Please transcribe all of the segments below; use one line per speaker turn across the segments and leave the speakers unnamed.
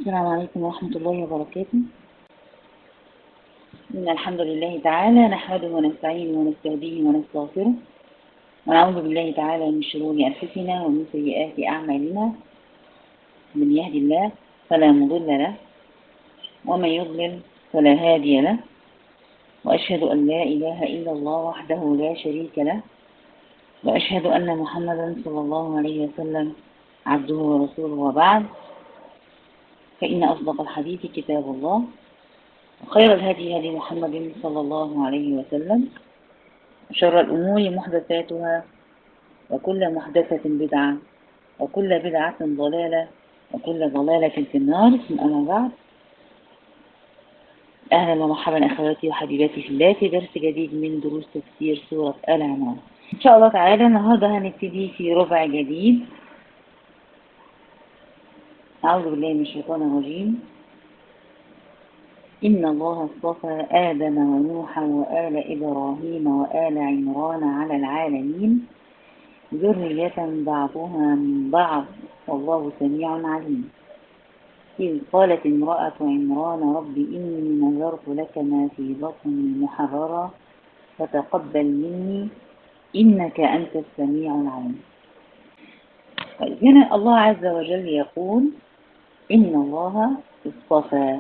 السلام عليكم ورحمة الله وبركاته. إن الحمد لله تعالى نحمده ونستعينه ونستهديه ونستغفره ونعوذ بالله تعالى من شرور أنفسنا ومن سيئات أعمالنا. من يهدي الله فلا مضل له ومن يضلل فلا هادي له، وأشهد أن لا إله إلا الله وحده لا شريك له، وأشهد أن محمدا صلى الله عليه وسلم عبده ورسوله. وبعد، فإن أصدق الحديث كتاب الله، وخير الهدي هدي محمد صلى الله عليه وسلم، وشر الأمور محدثاتها، وكل محدثة بدعة، وكل بدعة ضلالة، وكل ضلالة في النار. ثم أما بعد، أهلا ومرحبا أخواتي وحبيباتي في الله في درس جديد من دروس تفسير سورة آل عمران. إن شاء الله تعالى النهاردة هنبتدي في ربع جديد. أعوذ بالله من الشيطان الرجيم. إن الله اصطفى آدم ونوحا وآل إبراهيم وآل عمران على العالمين ذرية بعضها من بعض والله سميع عليم. إذ قالت امرأة عمران رب إني نذرت لك ما في بطني محررا فتقبل مني إنك أنت السميع العليم. هنا الله عز وجل يقول إن الله اصطفى.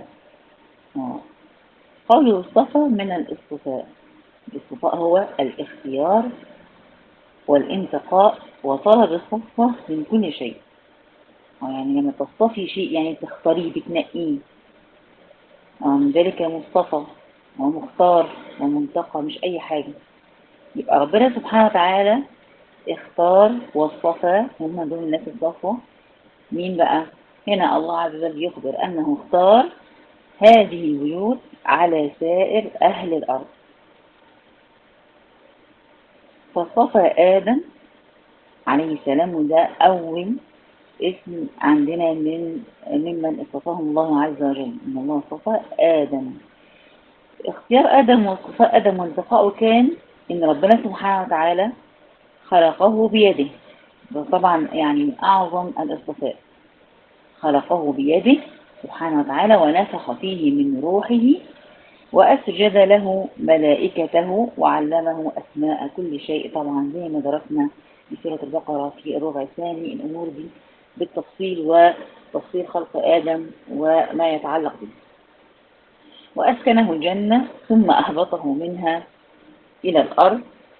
قوله اصطفى من الاصطفاء. الاصطفاء هو الاختيار والانتقاء وطلب الصفوة من كل شيء. يعني لما تصطفي شيء يعني تختاريه بتنقيه، من ذلك مصطفى ومختار ومنتقى، مش أي حاجة. يبقى ربنا سبحانه وتعالى اختار واصطفى، هم دول الناس الصفوة. مين بقى؟ هنا الله عز وجل يخبر أنه اختار هذه البيوت على سائر أهل الأرض. فاصطفى آدم عليه السلام، وده أول اسم عندنا ممن اصطفاهم الله عز وجل. إن الله اصطفى آدم. اختيار آدم واصطفاء آدم وانتقائه كان إن ربنا سبحانه وتعالى خلقه بيده. طبعا يعني من أعظم الاصطفاء. خلقه بيده سبحانه وتعالى ونفخ فيه من روحه وأسجد له ملائكته وعلمه أسماء كل شيء. طبعا زي ما درسنا في سورة البقرة في الربع الثاني الأمور دي بالتفصيل، وتفصيل خلق آدم وما يتعلق به. وأسكنه الجنة ثم أهبطه منها إلى الأرض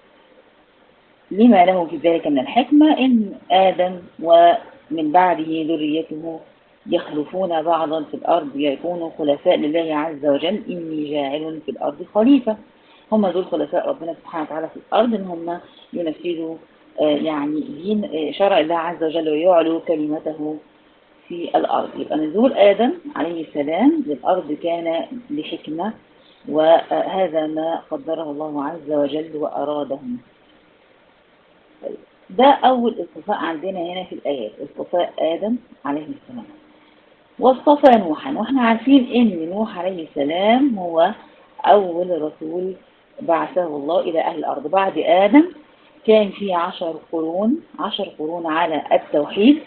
لما له في ذلك من الحكمة، إن آدم ومن بعده ذريته يخلفون بعضا في الأرض يكونوا خلفاء لله عز وجل. إني جاعل في الأرض خليفة. هم دول خلفاء ربنا سبحانه وتعالى في الأرض، إن هم ينفذوا يعني دين شرع الله عز وجل ويعلو كلمته في الأرض. يبقى نزول آدم عليه السلام للأرض كان لحكمة، وهذا ما قدره الله عز وجل وأراده. ده أول اصطفاء عندنا هنا في الآيات، اصطفاء آدم عليه السلام. واصطفى نوحا، واحنا عارفين ان نوح عليه السلام هو أول رسول بعثه الله إلى أهل الأرض بعد آدم. كان في 10 قرون على التوحيد،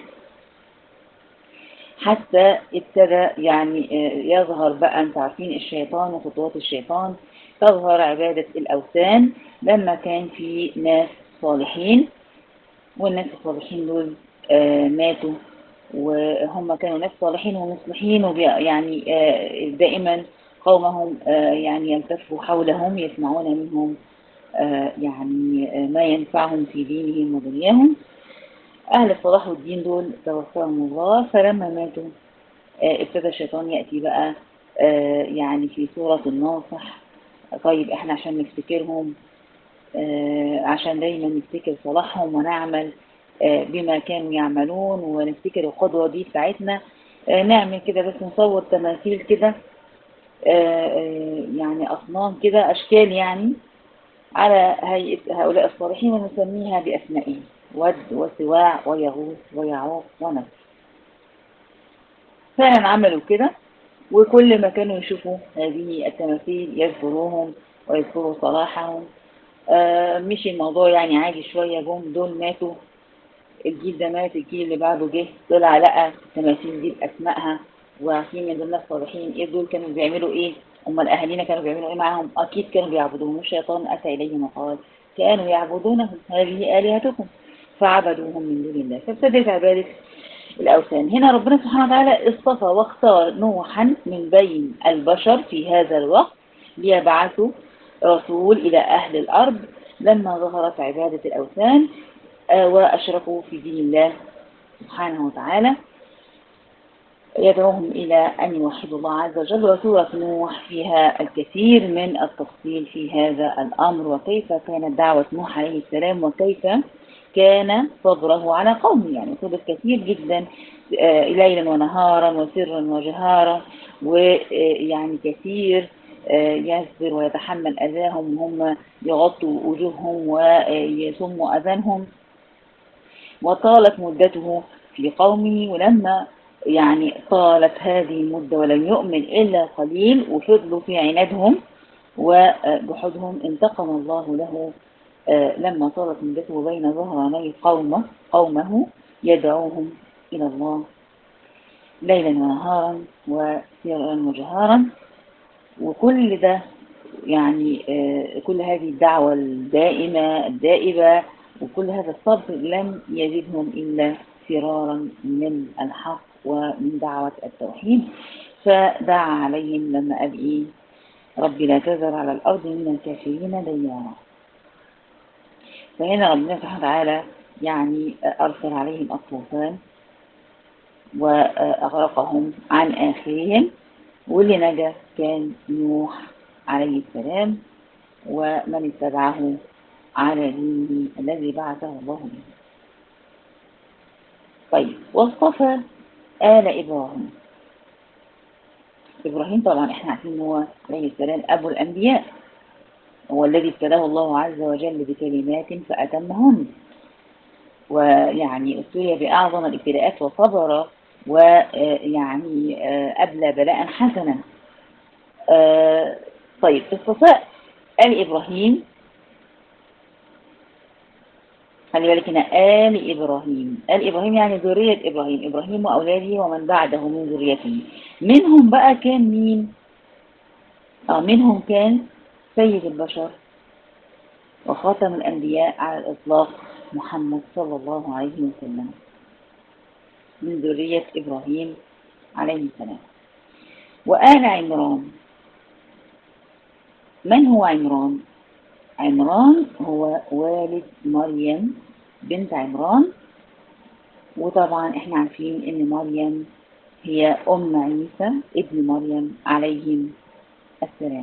حتى ابتدى يعني يظهر بقى، انت عارفين الشيطان وخطوات الشيطان، تظهر عبادة الأوثان لما كان في ناس صالحين، والناس الصالحين دول ماتوا، وهم كانوا ناس صالحين ومصلحين، يعني دائما قومهم يعني يلتفوا حولهم يسمعون منهم يعني ما ينفعهم في دينهم ودنياهم. أهل الصلاح والدين دول توفاهم الله، فلما ماتوا ابتدى الشيطان يأتي بقى يعني في سورة الناصح. طيب احنا عشان نفتكرهم، عشان دايما نفتكر صلاحهم ونعمل بما كانوا يعملون ونفتكر القدوة دي بتاعتنا، نعمل كده بس نصور تماثيل كده، يعني أصنام كده، أشكال يعني على هيئة هؤلاء الصالحين، ونسميها بأسمائهم: ود وسواع ويغوث ويعوق ونسر. فعلا عملوا كده، وكل ما كانوا يشوفوا هذه التماثيل يذكروهم ويذكروا صلاحهم. مش الموضوع يعني عادي شوية، جم دول ماتوا، الجيل ده مات، الجيل اللي بعده جه طلع لقى التماثيل دي بأسمائها وعارفين من ضمن الصالحين إيه دول كانوا بيعملوا إيه؟ هم الأهالينا كانوا بيعملوا إيه معاهم؟ أكيد كانوا بيعبدوهم. الشيطان أتى إليهم وقال كانوا يعبدونهم هذه آلهتكم فعبدوهم من دون الله، فابتدت عبادة الأوثان. هنا ربنا سبحانه وتعالى اصطفى واختار نوحا من بين البشر في هذا الوقت ليبعثوا رسول إلى أهل الأرض لما ظهرت عبادة الأوثان وأشركوا في دين الله سبحانه وتعالى، يدعوهم إلى أن يوحدوا الله عز وجل. وسورة نوح فيها الكثير من التفصيل في هذا الأمر، وكيف كانت دعوة نوح عليه السلام، وكيف كان صبره على قومه. يعني صبر كثير جدا ليلا ونهارا وسرا وجهارا، ويعني كثير يصبر ويتحمل أذاهم وهم يغطوا وجوههم ويصموا أذانهم. وطالت مدته في قومه، ولما يعني طالت هذه المدة ولم يؤمن إلا قليل وفضلوا في عنادهم وجحودهم، انتقم الله له لما طالت مدته بين ظهراني قومه يدعوهم إلى الله ليلا ونهارا وسرا وجهارا. وكل ده يعني كل هذه الدعوة الدائمة الدائبة وكل هذا الصبر لم يزدهم إلا فرارا من الحق ومن دعوة التوحيد. فدعا عليهم لما قال إيه ربي لا تذر على الأرض من الكافرين ديارا. فهنا ربنا سبحانه وتعالى يعني أرسل عليهم الطوفان وأغرقهم عن آخرهم، واللي نجا كان نوح عليه السلام ومن اتبعه على دينه الذي بعثه الله به. طيب، واصطفى آل إبراهيم. إبراهيم طبعا احنا عارفين هو عليه السلام أبو الأنبياء، هو الذي ابتلاه الله عز وجل بكلمات فأتمهن، ويعني ابتلي بأعظم الابتلاءات وصبر ويعني أبلى بلاء حسنا. طيب، اصطفاء آل إبراهيم، خلي بالك هنا آل إبراهيم. آل إبراهيم يعني ذرية إبراهيم، إبراهيم وأولاده ومن بعده من ذريته. منهم بقى كان مين؟ منهم كان سيد البشر وخاتم الأنبياء على الإطلاق محمد صلى الله عليه وسلم من ذرية إبراهيم عليه السلام. وآل عمران، من هو عمران؟ عمران هو والد مريم بنت عمران، وطبعا احنا عارفين ان مريم هي ام عيسى ابن مريم عليهم السلام،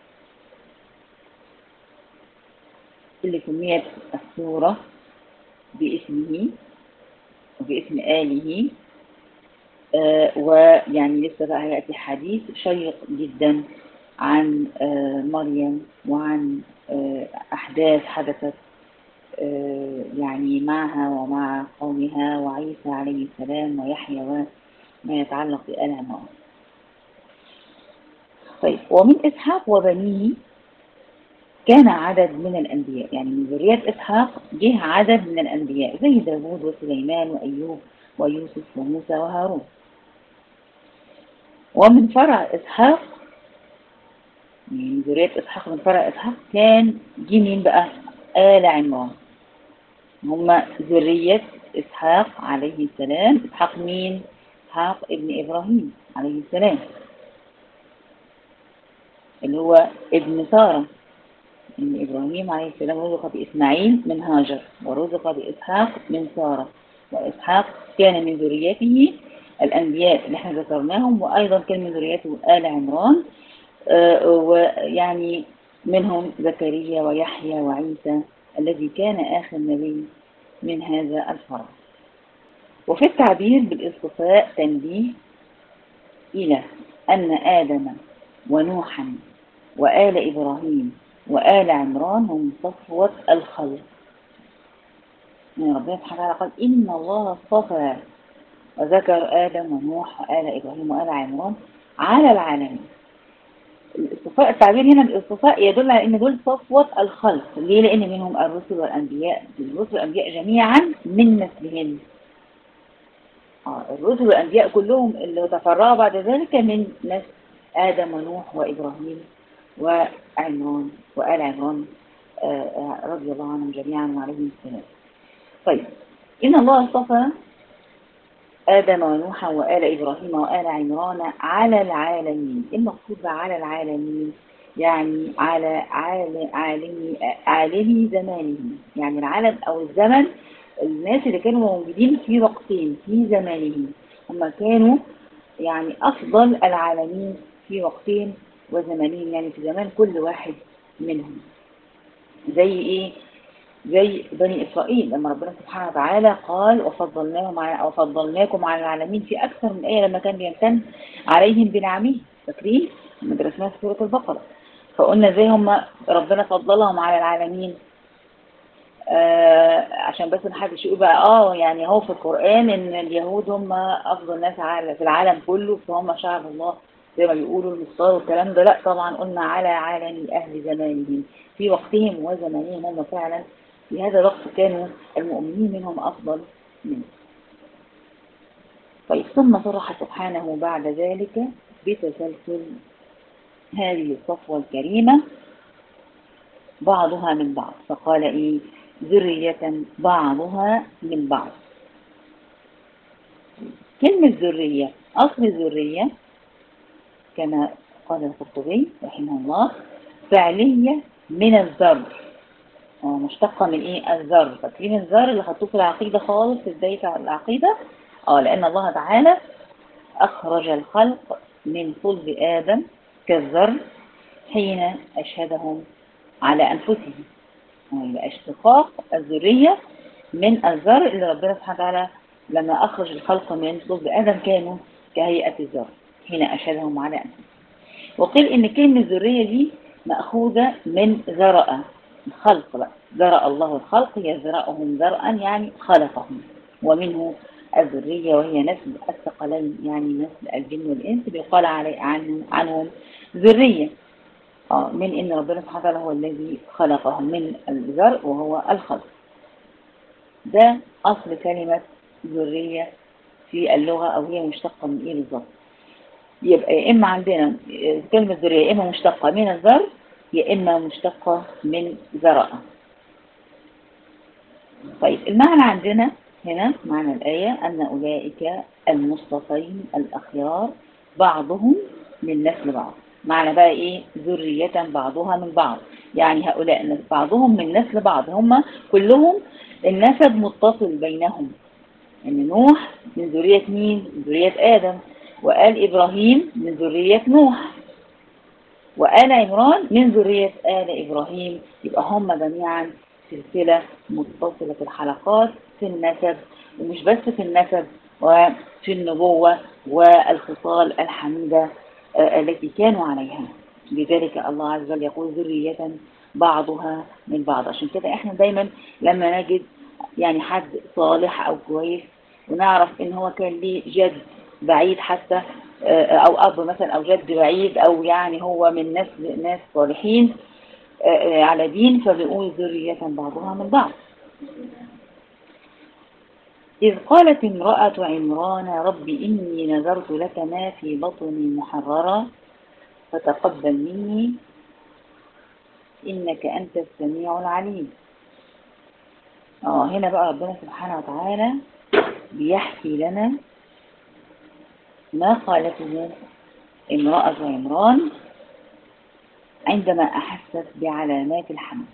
اللي سميت السورة باسمه وباسم آله. ويعني لسه بقى هيأتي حديث شيق جدا عن مريم وعن أحداث حدثت يعني معها ومع قومها وعيسى عليه السلام ويحيى وما يتعلق بآل عمران. طيب، ومن إسحاق وبنيه كان عدد من الأنبياء، يعني من ذرية إسحاق جه عدد من الأنبياء زي داود وسليمان وأيوب ويوسف وموسى وهارون. ومن فرع إسحاق، من ذرية إسحاق من فرع إسحاق كان جه مين بقى؟ آل عمران، هم ذرية إسحاق عليه السلام. إسحاق مين؟ إسحاق ابن إبراهيم عليه السلام اللي هو ابن سارة. إن إبراهيم عليه السلام رزق بإسماعيل من هاجر ورزق بإسحاق من سارة، وإسحاق كان من ذريته الأنبياء اللي احنا ذكرناهم، وأيضا كان من ذريته آل عمران، ويعني منهم زكريا ويحيى وعيسى الذي كان آخر نبي من هذا الفرع. وفي التعبير بالاصطفاء تنبيه إلى أن آدم ونوحا وآل إبراهيم وآل عمران هم صفوة الخلق. يعني ربنا سبحانه وتعالى قال إن الله اصطفى، وذكر آدم ونوح وآل إبراهيم وآل عمران على العالمين. الاصطفاء، التعبير هنا بالاصطفاء يدل على ان دول صفوة الخلق. ليه؟ لان منهم الرسل والانبياء، الرسل والانبياء جميعا من نسلهم. الرسل والأنبياء كلهم اللي تفرعوا بعد ذلك من نسل آدم ونوح وإبراهيم وعمران وآل عمران رضي الله عنهم جميعا وعليهم السلام. طيب، إن الله اصطفى آدم ونوحا وآل إبراهيم وآل عمران على العالمين. المقصود على العالمين يعني على عالمي زمانهم، يعني العالم أو الزمن، الناس اللي كانوا موجودين في وقتين في زمانهم، هم كانوا يعني أفضل العالمين في وقتين وزمانين، يعني في زمان كل واحد منهم. زي إيه؟ زي بني إسرائيل لما ربنا سبحانه وتعالى قال وفضلناكم على العالمين في أكثر من آية لما كان بيمتن عليهم بنعمه. فاكرين لما درسناها في سورة البقرة؟ فقلنا زي هم ربنا فضلهم على العالمين. عشان بس محدش يقول بقى يعني هو في القرآن ان اليهود هم افضل ناس في العالم كله فهم شعب الله زي ما بيقولوا المختار والكلام ده. لا طبعا، قلنا على عالم اهل زمانهم في وقتهم وزمانهم، هم فعلا في هذا الوقت كانوا المؤمنين منهم افضل منهم. طيب، ثم صرح سبحانه بعد ذلك بتسلسل هذه الصفوة الكريمة بعضها من بعض، فقال ايه؟ ذرية بعضها من بعض. كلمة ذرية، أصل الذرية كما قال القرطبي رحمه الله فعلية من الذر، مشتقة من ايه؟ الذر. فاكرين الذر اللي حطوه في العقيدة خالص في بداية العقيدة؟ لأن الله تعالى أخرج الخلق من صلب آدم كالذر حين أشهدهم على أنفسهم. اشتقاق الذرية من الذر اللي ربنا سبحانه وتعالى لما أخرج الخلق من صلب آدم كانوا كهيئة الذر حين أشهدهم على أنفسهم. وقيل إن كلمة الذرية دي مأخوذة من ذرأ الخلق بقى. ذرأ الله الخلق يذرأهم ذرأا يعني خلقهم، ومنه الذرية وهي نسل الثقلين يعني نسل الجن والإنس بيقال عنهم ذرية من إن ربنا سبحانه وتعالى هو الذي خلقهم من الذرء وهو الخلق. ده أصل كلمة ذرية في اللغة، أو هي مشتقة من إيه بالظبط؟ يبقى يا إما عندنا كلمة ذرية يا إما مشتقة من الذر يا إما مشتقة من ذرأ. طيب، المعنى عندنا هنا معنى الآية أن أولئك المصطفين الأخيار بعضهم من نسل بعض. معنى بقى إيه؟ ذرية بعضها من بعض، يعني هؤلاء بعضهم من نسل بعض، هم كلهم النسب متصل بينهم. إن نوح من ذرية مين؟ من ذرية آدم، وآل إبراهيم من ذرية نوح، وآل عمران من ذرية آل إبراهيم. يبقى هم جميعا سلسلة متصلة الحلقات في النسب، ومش بس في النسب وفي النبوة والخصال الحميدة التي كانوا عليها. لذلك الله عز وجل يقول ذرية بعضها من بعض. عشان كده احنا دايما لما نجد يعني حد صالح او كويس ونعرف ان هو كان ليه جد بعيد حتى او اب مثلا او جد بعيد او يعني هو من ناس صالحين على دين، فبيقول ذرية بعضها من بعض. إذ قالت امرأة عمران رب إني نذرت لك ما في بطني محررا فتقبل مني إنك أنت السميع العليم. هنا بقى ربنا سبحانه وتعالى بيحكي لنا ما قالته امرأة عمران عندما أحست بعلامات الحمل.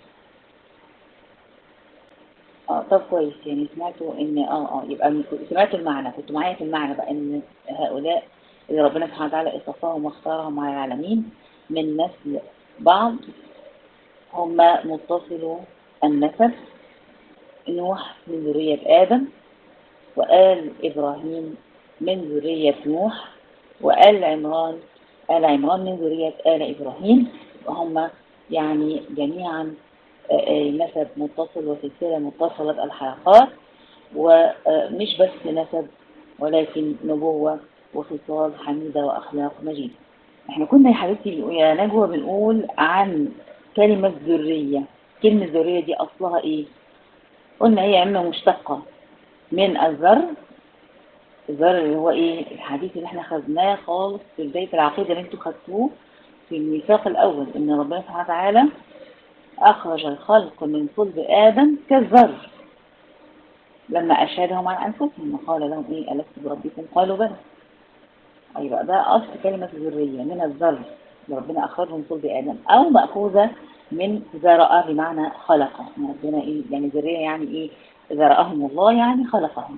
طب كويس، يعني سمعتوا ان يبقى سمعتوا المعنى، كنتوا معايا في المعنى بقى ان هؤلاء اللي ربنا سبحانه وتعالى اصطفاهم واختارهم على العالمين من نسل بعض هم متصلوا النسب. نوح من ذرية آدم، وآل إبراهيم من ذرية نوح، وآل عمران من ذرية آل إبراهيم، وهم يعني جميعا نسب متصل وسلسلة متصلة الحلقات، ومش بس نسب ولكن نبوة وخصال حميدة وأخلاق مجيدة. احنا كنا يا حبيبتي يا نجوى بنقول عن كلمة ذرية. كلمة ذرية دي أصلها إيه؟ قلنا هي إما مشتقة من الذر الذر اللي هو ايه؟ الحديث اللي احنا خدناه خالص في بداية العقيدة اللي انتوا خدتوه في الميثاق الأول، إن ربنا سبحانه وتعالى أخرج الخلق من صلب آدم كالذر لما أشهدهم عن أنفسهم وقال لهم إيه ألست بربكم؟ قالوا بلى. يبقى ده أصل كلمة الذرية من الذر اللي ربنا أخرجه من صلب آدم، أو مأخوذة من ذرأ بمعنى خلقه. ربنا إيه يعني ذرية؟ يعني إيه ذرأهم الله يعني خلقهم.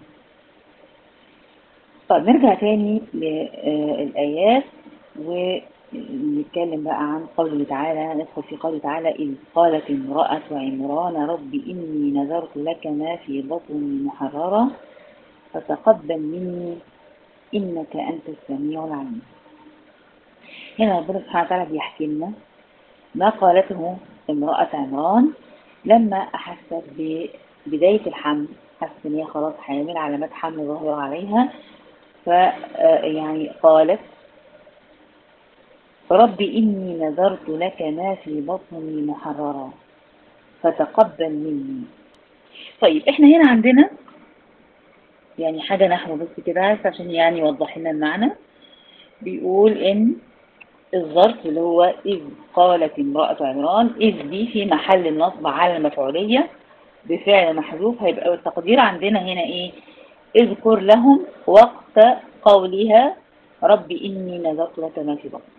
طيب نرجع تاني للآيات ونتكلم بقى عن قوله تعالى. ندخل في قوله تعالى: إذ قالت امرأة عمران رب إني نذرت لك ما في بطني محررا فتقبل مني إنك أنت السميع العليم. هنا ربنا سبحانه وتعالى بيحكي لنا ما قالته امرأة عمران لما أحست ببداية الحمل، حست إن هي خلاص حامل، علامات حمل ظاهرة عليها. يعني قالت: رب إني نذرت لك ما في بطني محررا فتقبل مني. طيب احنا هنا عندنا يعني حاجة نحو بس كده عشان يعني يوضح لنا المعنى. بيقول إن الظرف اللي هو إذ قالت امرأة عمران، إذ دي في محل النصب على المفعولية بفعل محذوف، هيبقى التقدير عندنا هنا إيه؟ اذكر لهم وقت قولها رب إني نذرت لك ما في بطني.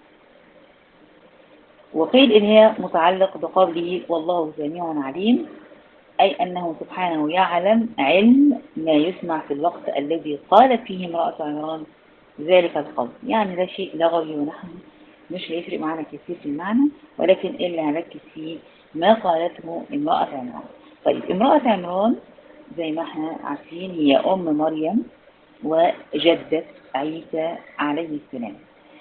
وقيل إن هي متعلق بقوله والله سميع عليم، أي أنه سبحانه يعلم علم ما يسمع في الوقت الذي قالت فيه امرأة عمران ذلك القول. يعني ده شيء لغوي ونحن مش هيفرق معنا كثير في المعنى، ولكن اللي هنركز فيه ما قالته امرأة عمران. طيب امرأة عمران زي ما احنا عارفين هي أم مريم وجدة عيسى عليه السلام.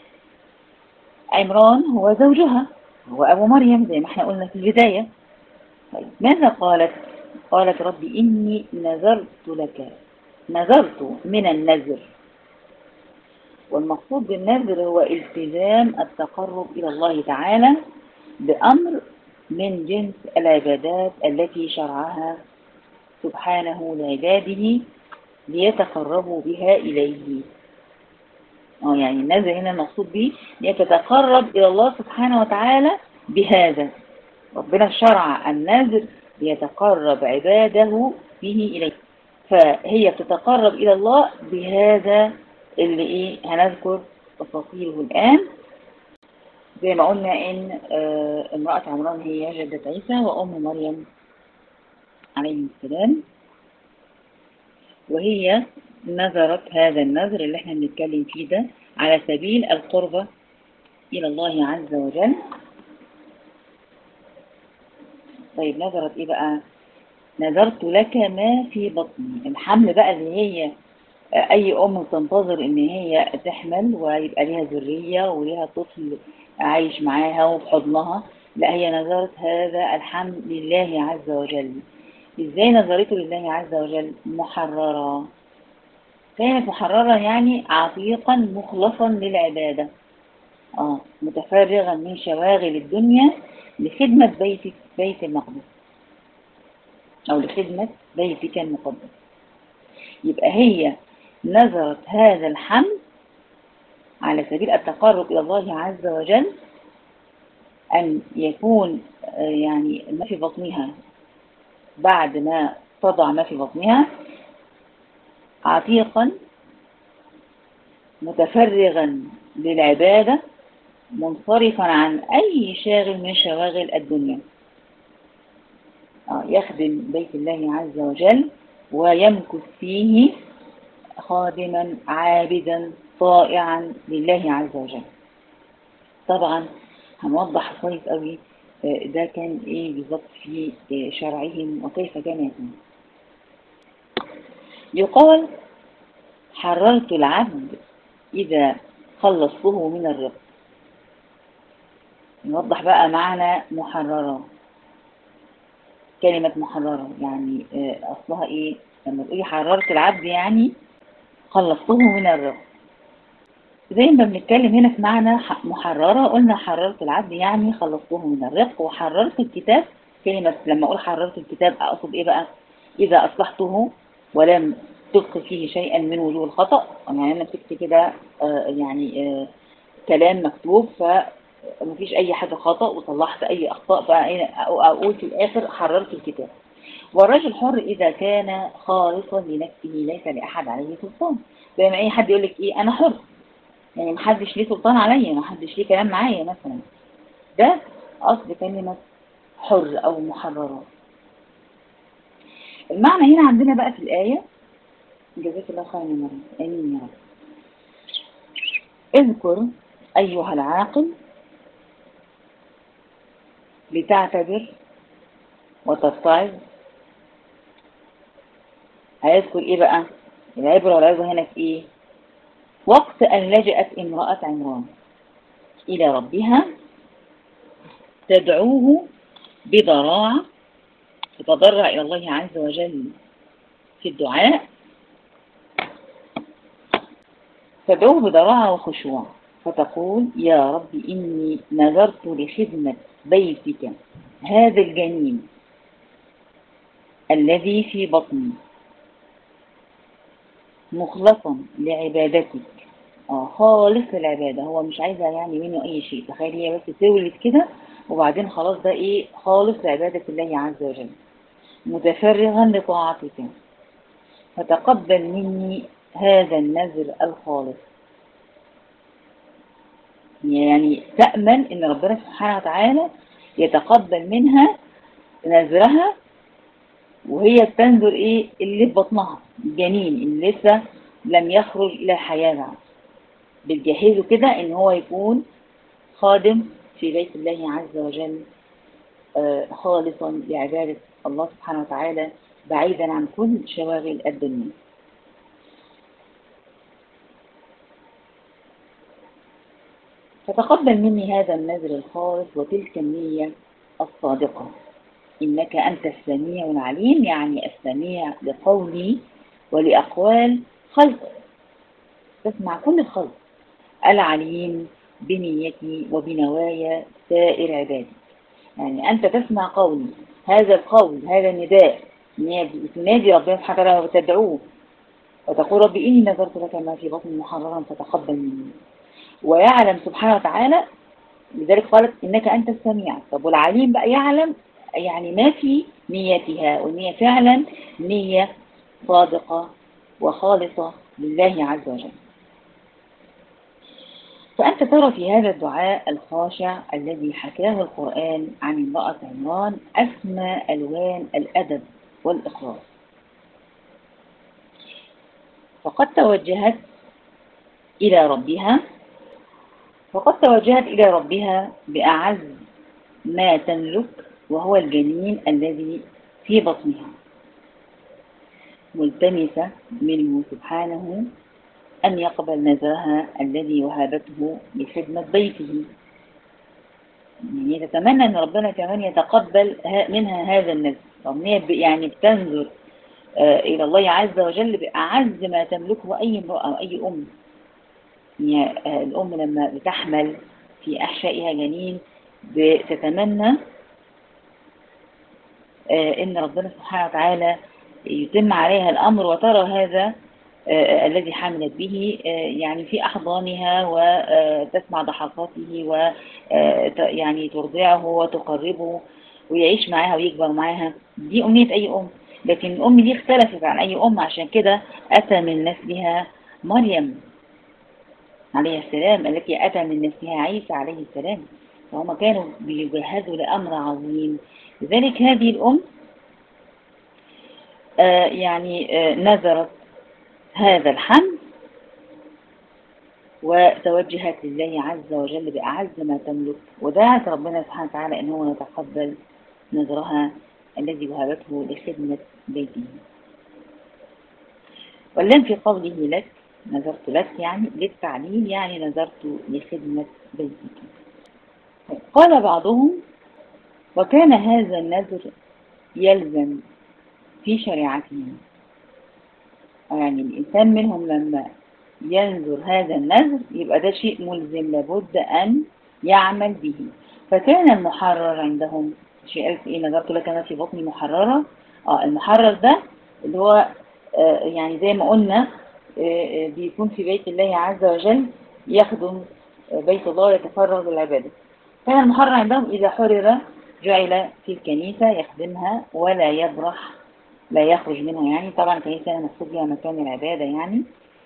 عمران هو زوجها، هو أبو مريم زي ما احنا قلنا في البداية. طيب ماذا قالت؟ قالت رب إني نذرت لك. نذرت من النذر، والمقصود بالنذر هو التزام التقرب إلى الله تعالى بأمر من جنس العبادات التي شرعها سبحانه لعباده ليتقربوا بها إليه. يعني النذر هنا المقصود به ليتقرب إلى الله سبحانه وتعالى بهذا. ربنا شرع النذر ليتقرب عباده به إليه، فهي تتقرب إلى الله بهذا اللي إيه هنذكر تفاصيله الآن. زي ما قلنا إن امرأة عمران هي جدة عيسى وأم مريم عليه السلام، وهي نذرت هذا النذر اللي احنا بنتكلم فيه ده على سبيل القربة إلى الله عز وجل. طيب نذرت إيه بقى؟ نذرت لك ما في بطني. الحمل بقى اللي هي أي أم تنتظر إن هي تحمل ويبقى لها ذرية ولها طفل عايش معاها وفي حضنها، لا هي نذرت هذا الحمل لله عز وجل. إزاي نذرته لله عز وجل؟ محررة. كانت محررة يعني عتيقا مخلصا للعبادة، متفرغا من شواغل الدنيا لخدمة بيت المقدس أو لخدمة بيتك المقدس. يبقى هي نذرت هذا الحمل على سبيل التقرب إلى الله عز وجل أن يكون يعني ما في بطنها بعد ما تضع ما في بطنها عتيقا متفرغا للعبادة منصرفا عن أي شاغل من شواغل الدنيا، يخدم بيت الله عز وجل ويمكث فيه خادما عابدا طائعا لله عز وجل. طبعا هنوضح كويس قوي ده كان ايه بالظبط في شرعهم وكيف كان يكون. يقال حررت العبد إذا خلصته من الرق. نوضح بقى معنى محررة. كلمة محررة يعني أصلها إيه؟ لما تقولي حررت العبد يعني خلصته من الرق. زي ما بنتكلم هنا في معنى محررة، قلنا حررت العبد يعني خلصته من الرق. وحررت الكتاب، كلمة لما أقول حررت الكتاب أقصد إيه بقى؟ إذا أصلحته ولم تبقي فيه شيئا من وجوه الخطأ. يعني أنا مسكت كده كلام مكتوب فمفيش أي حاجة خطأ وصلحت أي أخطاء، فأقول في الآخر حررت الكتاب. والرجل حر إذا كان خالصا لنفسه ليس لأحد عليه سلطان. زي ما أي حد يقول لك إيه، أنا حر، يعني محدش ليه سلطان عليا، محدش ليه كلام معايا مثلا. ده أصل كلمة حر أو محررة. المعنى هنا عندنا بقى في الآية، جزاك الله خيرا يا مريم، آمين يا رب. اذكر أيها العاقل لتعتبر وتتعظ. هيذكر إيه بقى؟ العبرة والعظة هنا في إيه؟ وقت أن لجأت امرأة عمران إلى ربها تدعوه بضراعة، تتضرع إلى الله عز وجل في الدعاء، تدعوه بضراعة وخشوع، فتقول يا رب إني نذرت لخدمة بيتك هذا الجنين الذي في بطني مخلصا لعبادتك، خالص العبادة، هو مش عايزة يعني منه أي شيء. تخيل هي بس تولد كده وبعدين خلاص ده إيه، خالص لعبادة الله عز وجل، متفرغا لطاعتك، فتقبل مني هذا النذر الخالص. يعني تأمل إن ربنا سبحانه وتعالى يتقبل منها نذرها وهي بتنذر إيه اللي في بطنها، الجنين اللي لسه لم يخرج إلى الحياة بعد، بتجهزه كده إن هو يكون خادم في بيت الله عز وجل، خالصا لعبادة الله سبحانه وتعالى بعيدا عن كل شواغل الدنيا. فتقبل مني هذا النذر الخالص وتلك النية الصادقة، إنك أنت السميع العليم، يعني السميع لقولي ولأقوال خلق، تسمع كل الخلق، العليم بنيتي وبنوايا سائر عبادي. يعني أنت تسمع قولي، هذا القول، هذا النداء، تنادي ربنا سبحانه وتعالى وتدعوه وتقول ربي إني نذرت لك ما في بطني محررا فتقبل مني. ويعلم سبحانه وتعالى، لذلك قالت إنك أنت السميع. طب والعليم بقى يعلم يعني ما في نيتها، والنية فعلا نية صادقة وخالصة لله عز وجل. فأنت ترى في هذا الدعاء الخاشع الذي حكاه القرآن عن امرأة عمران أسمى ألوان الأدب والإخلاص. فقد توجهت إلى ربها بأعز ما تملك وهو الجنين الذي في بطنها، ملتمسة منه سبحانه أن يقبل نذرها الذي وهبته لخدمة بيته. يعني تتمنى أن ربنا كمان يتقبل منها هذا النذر، يعني بتنذر إلى الله عز وجل بأعز ما تملكه أي امرأة أو أي أم. يعني الأم لما بتحمل في أحشائها جنين بتتمنى إن ربنا سبحانه وتعالى يتم عليها الأمر وترى هذا الذي حملت به يعني في أحضانها وتسمع ضحكاته ويعني ترضعه وتقربه ويعيش معها ويكبر معها. دي أمنية أي أم، لكن الأم دي اختلفت عن أي أم، عشان كده أتى من نسلها مريم عليه السلام التي أتى من نسلها عيسى عليه السلام، فهم كانوا بيجهزوا لأمر عظيم. لذلك هذه الأم نذرت هذا الحمل وتوجهت لله عز وجل بأعز ما تملك، ودعت ربنا سبحانه وتعالى أنه يتقبل نذرها الذي وهبته لخدمة بيته. واللام في قوله لك، نذرت لك يعني للتعليل، يعني نذرت لخدمة بيتك. قال بعضهم وكان هذا النذر يلزم في شريعتهم، يعني الإنسان منهم لما ينذر هذا النذر يبقى ده شيء ملزم لابد أن يعمل به. فكان المحرر عندهم شيء، قالت إيه نذرت لك ما في بطني محررة. المحرر ده اللي هو يعني زي ما قلنا بيكون في بيت الله عز وجل يخدم بيت الله ويتفرغ للعبادة. كان المحرر عندهم إذا حرر جعل في الكنيسة يخدمها ولا يبرح، لا يخرج منها. يعني طبعا الكنيسة مكتوب لها مكان العبادة، يعني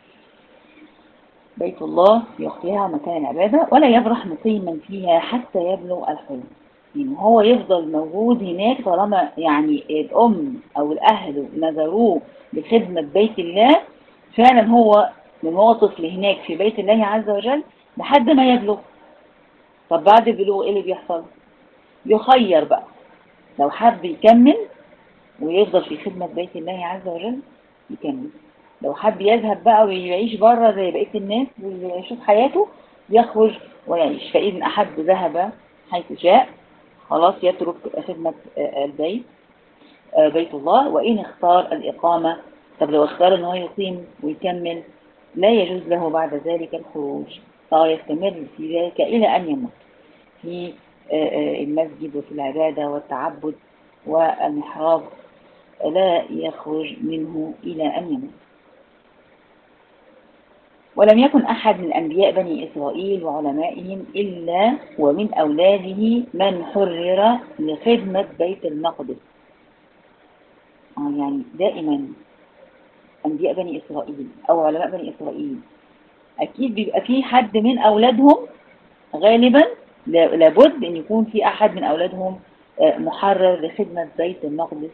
بيت الله يخفيها مكان العبادة، ولا يبرح مقيما فيها حتى يبلغ الحلم. يعني هو يفضل موجود هناك طالما يعني الأم أو الأهل نذروه لخدمة بيت الله، فعلا هو من هو طفل هناك في بيت الله عز وجل لحد ما يبلغ. طب بعد البلوغ ايه اللي بيحصل؟ يخير بقى، لو حب يكمل ويفضل في خدمة بيت الله عز وجل يكمل، لو حب يذهب بقى ويعيش بره زي بقية الناس ويشوف حياته يخرج ويعيش. فإذن أحب ذهب حيث شاء، خلاص يترك خدمة البيت بيت الله. وإن اختار الإقامة، طب لو اختار أنه يقيم ويكمل لا يجوز له بعد ذلك الخروج، يستمر في ذلك إلى أن يموت في المسجد وفي العبادة والتعبد والمحراب، لا يخرج منه إلى أن يموت. ولم يكن أحد من أنبياء بني إسرائيل وعلمائهم إلا ومن أولاده من حرر لخدمة بيت المقدس. يعني دائما أنبياء بني إسرائيل أو علماء بني إسرائيل أكيد بيبقى في حد من أولادهم، غالبا لابد أن يكون في أحد من أولادهم محرر لخدمة بيت المقدس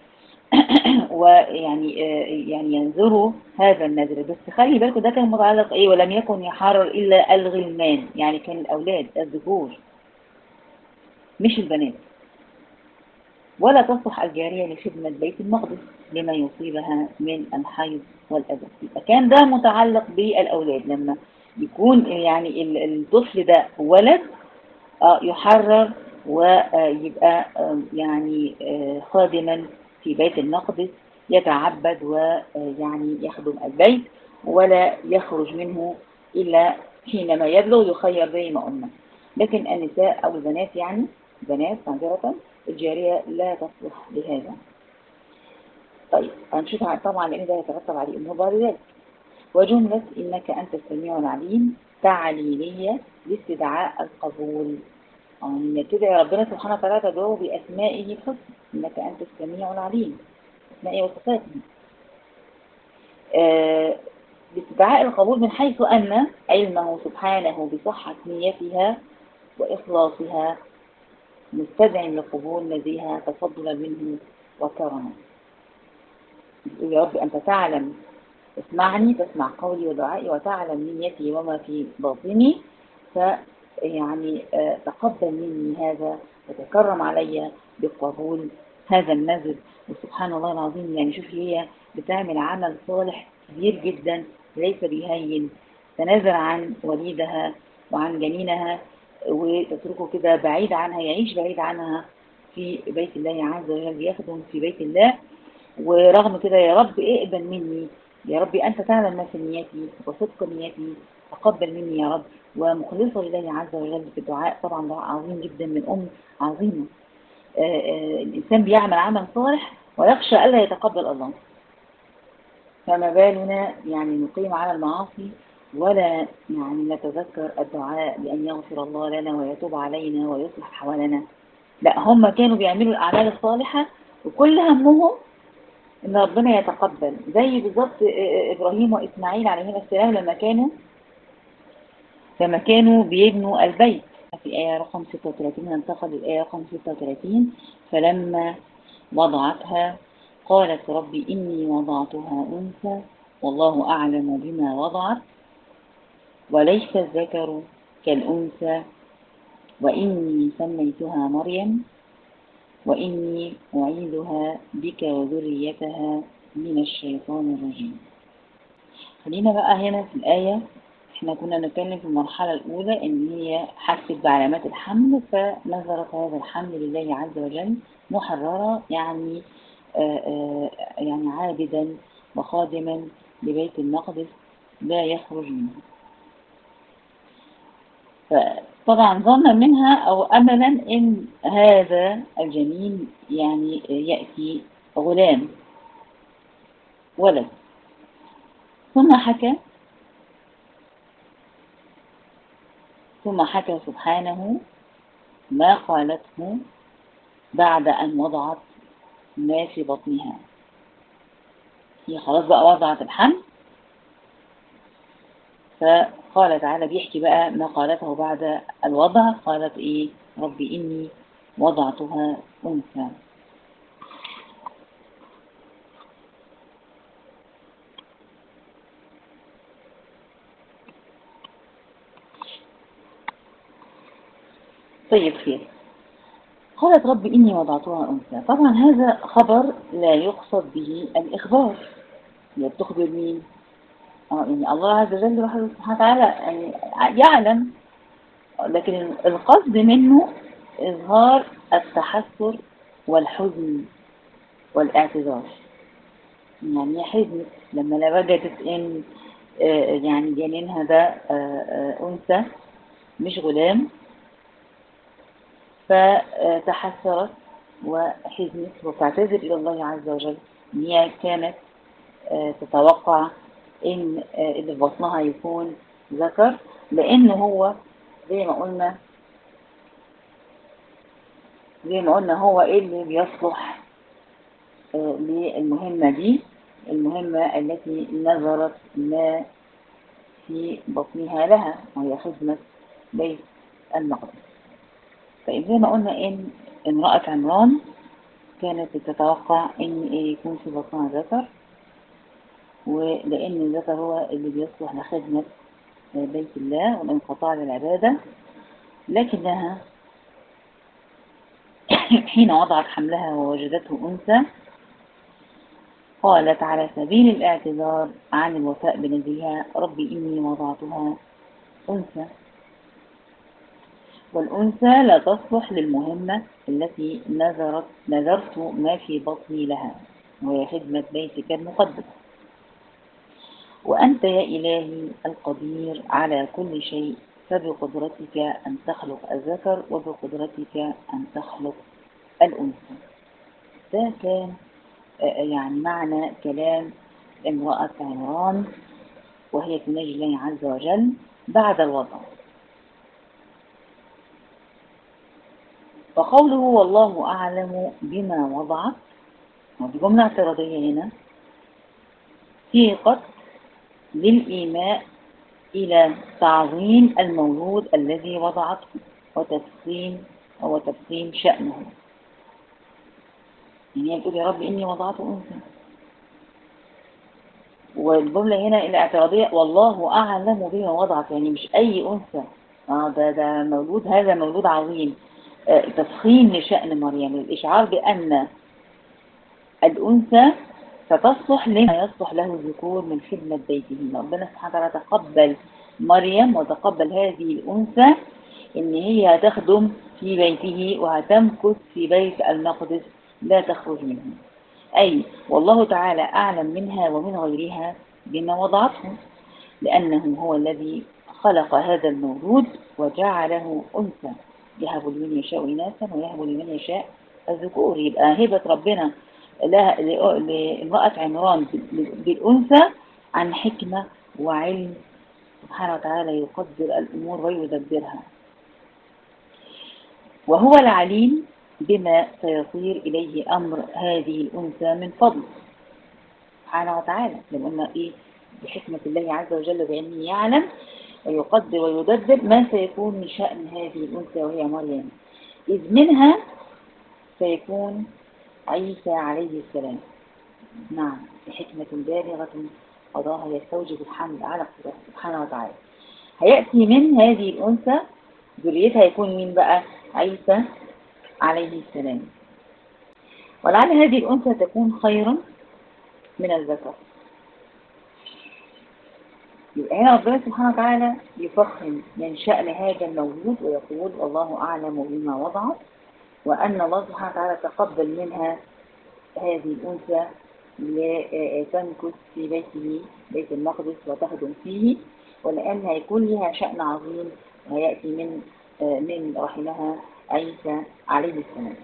ويعني يعني ينظروا هذا النذر. بس خلي بالكم ده كان متعلق ايه؟ ولم يكن يحرر الا الغلمان، يعني كان الاولاد الذكور مش البنات. ولا تصلح الجارية لخدمة بيت المقدس لما يصيبها من الحيض والأذى. يبقى كان ده متعلق بالاولاد، لما يكون يعني الطفل ده ولد يحرر ويبقى يعني خادما في بيت المقدس يتعبد ويعني يخدم البيت ولا يخرج منه إلا حينما يبلغ، يخير زي ما قلنا. لكن النساء أو البنات، يعني بنات معذرة، الجارية لا تصلح لهذا. طيب هنشوف طبعا لأن ده يترتب عليه أمور بعد ذلك. وجملة إنك أنت السميع العليم تعليلية لاستدعاء القبول، يعني تدعي ربنا سبحانه وتعالى تدعوه بأسمائه الحسنى، إنك أنت السميع العليم، أسمائه وصفاته. باستدعاء القبول من حيث أن علمه سبحانه بصحة نيتها وإخلاصها مستدعي لقبول نزيها تفضلا منه وكرما. يا رب أنت تعلم، اسمعني، تسمع قولي ودعائي وتعلم نيتي وما في باطني، يعني تقبل مني هذا وتكرم علي بقبول هذا النذر. وسبحان الله العظيم، يعني شوف هي بتعمل عمل صالح كبير جدا ليس بهين، تنازل عن وليدها وعن جنينها وتتركه كده بعيد عنها، يعيش بعيد عنها في بيت الله عز وجل، يخدم في بيت الله. ورغم كده يا رب اقبل مني، يا رب أنت تعلم ما في نيتي وصدق نيتي، تقبل مني يا رب. ومخلصة لله عز وجل في الدعاء، طبعا دعاء عظيم جدا من أم عظيمة. الإنسان بيعمل عمل صالح ويخشى ألا يتقبل الله، فما بالنا يعني نقيم على المعاصي ولا يعني نتذكر الدعاء بأن يغفر الله لنا ويتوب علينا ويصلح حوالنا. لا، هم كانوا بيعملوا الأعمال الصالحة وكل همهم إن ربنا يتقبل، زي بالضبط إبراهيم وإسماعيل عليهما السلام لما كانوا بيبنوا البيت في آية رقم 36. ننتقل للآية رقم 36. فلما وضعتها قالت ربي إني وضعتها أنثى والله أعلم بما وضعت وليس الذكر كالأنثى وإني سميتها مريم وإني أعيذها بك وذريتها من الشيطان الرجيم. خلينا بقى هنا في الآية، احنا كنا نتكلم في المرحلة الأولى إن هي حست بعلامات الحمل فنظرت هذا الحمل لله عز وجل محررة، يعني يعني عابدا وخادما لبيت المقدس لا يخرج منه. فطبعا ظنا منها أو أملا إن هذا الجنين يعني يأتي غلام، ولد. ثم حكى سبحانه ما قالته بعد أن وضعت ما في بطنها. هي خلاص بقى وضعت الحمل، فقال تعالى بيحكي بقى ما قالته بعد الوضع. قالت إيه؟ ربي إني وضعتها أنثى. طيب خير. قالت رب إني وضعتها أنثى. طبعا هذا خبر لا يقصد به الإخبار. هي بتخبر مين؟ يعني الله عز وجل وحده سبحانه وتعالى يعني يعلم، لكن القصد منه إظهار التحسر والحزن والاعتذار. يعني هي حزنت لما وجدت إن يعني جنينها ده أنثى مش غلام، فتحسرت وحزنت وتعتذر إلى الله عز وجل إن هي كانت تتوقع إن اللي في بطنها يكون ذكر، لأن هو زي ما قلنا هو اللي بيصلح للمهمة دي، المهمة التي نظرت ما في بطنها لها، وهي خدمة بيت المقدس. فإذا ما قلنا إن امرأة عمران كانت تتوقع إن يكون في بطنها ذكر، ولأن الذكر هو اللي بيصلح لخدمة بيت الله والانقطاع للعبادة، لكنها حين وضعت حملها ووجدته أنثى قالت على سبيل الاعتذار عن الوفاء بنذرها ربي إني وضعتها أنثى. والأنثى لا تصلح للمهمة التي نذرت ما في بطني لها، وهي خدمة بيتك المقدس. وأنت يا إلهي القدير على كل شيء، فبقدرتك أن تخلق الذكر وبقدرتك أن تخلق الأنثى. ده كان يعني معنى كلام امرأة عمران وهي تناجي الله عز وجل بعد الوضع. وقوله والله أعلم بما وضعت، ودي جملة اعتراضية هنا، سيقت للإيماء إلى تعظيم المولود الذي وضعته وتفخيم شأنه. يعني هي بتقول يا رب إني وضعته أنثى، والجملة هنا الاعتراضية والله أعلم بما وضعت، يعني مش أي أنثى، ده مولود، هذا مولود عظيم. تفخيم لشأن مريم، الإشعار بأن الأنثى ستصلح لما يصلح له الذكور من خدمة بيته. ربنا سبحانه وتعالى تقبل مريم وتقبل هذه الأنثى إن هي هتخدم في بيته وهتمكث في بيت المقدس لا تخرج منه. أي والله تعالى أعلم منها ومن غيرها بما وضعته، لأنه هو الذي خلق هذا المولود وجعله أنثى، يهب لمن يشاء إناثا ويهب لمن يشاء الذكور. يبقى هبة ربنا لامرأة عمران بالأنثى عن حكمة وعلم سبحانه وتعالى يقدر الأمور ويدبرها، وهو العليم بما سيصير إليه أمر هذه الأنثى من فضل سبحانه وتعالى. لما قلنا إيه؟ بحكمة الله عز وجل بأنه يعلم ويقدر ويدبر ما سيكون من شأن هذه الأنثى وهي مريم، إذ منها سيكون عيسى عليه السلام. نعم، بحكمة بالغة قضاها يستوجب الحمل على قدرته سبحانه وتعالى. هيأتي من هذه الأنثى ذريتها يكون مين بقى؟ عيسى عليه السلام. ولعل هذه الأنثى تكون خيرا من الذكر. يبقى هنا ربنا سبحانه وتعالى يفخم من شأن هذا المولود ويقول والله أعلم بما وضعت، وأن الله سبحانه وتعالى تقبل منها هذه الأنثى لتمكث في بيته بيت المقدس وتخدم فيه، ولأن هيكون لها شأن عظيم ويأتي من رحمها عيسى عليه السلام.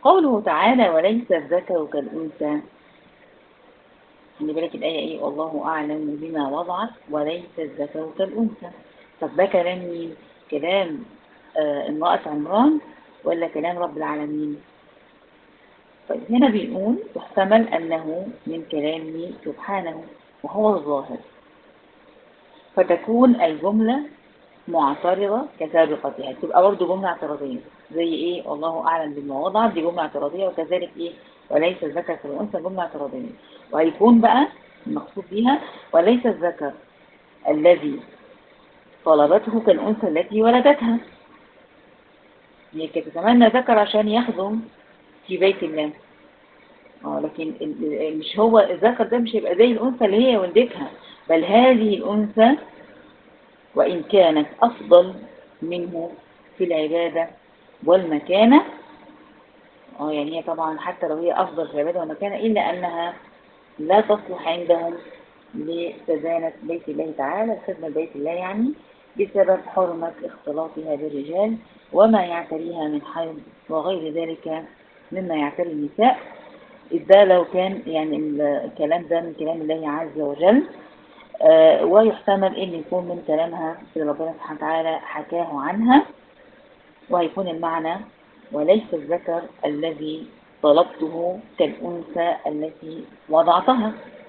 قوله تعالى وليس الذكر كالأنثى، خلي بالك الآية إيه؟ والله أعلم بما وضعت وليس الذكر كالأنثى. طب ده كلام مين؟ كلام امرأة عمران ولا كلام رب العالمين؟ طيب هنا بيقول يحتمل أنه من كلامه سبحانه وهو الظاهر، فتكون الجملة معترضة كسابقتها، تبقى برضه جملة اعتراضية زي ايه والله اعلم بما وضع، دي جملة اعتراضية، وكذلك ايه وليس الذكر كالأنثى جملة اعتراضية. وهيكون بقى المقصود بها وليس الذكر الذي طلبته كالأنثى التي ولدتها، هي كانت تتمنى ذكر عشان يخدم في بيت الله، لكن مش هو الذكر ده مش هيبقى زي الأنثى اللي هي ولدتها، بل هذه الأنثى وإن كانت أفضل منه في العبادة والمكانة، يعني هي طبعا حتى لو هي أفضل في العبادة والمكانة إلا أنها لا تصلح عندهم لتزانة بيت الله تعالى، خدمة بيت الله يعني، بسبب حرمة اختلاطها بالرجال وما يعتريها من حيض وغير ذلك مما يعتري النساء. إذ ده لو كان يعني الكلام ده من كلام الله عز وجل، ويحتمل ان يكون من كلامها اللي ربنا سبحانه وتعالى حكاه عنها، وهيكون المعنى وليس الذكر الذي طلبته كالأنثى التي وضعتها،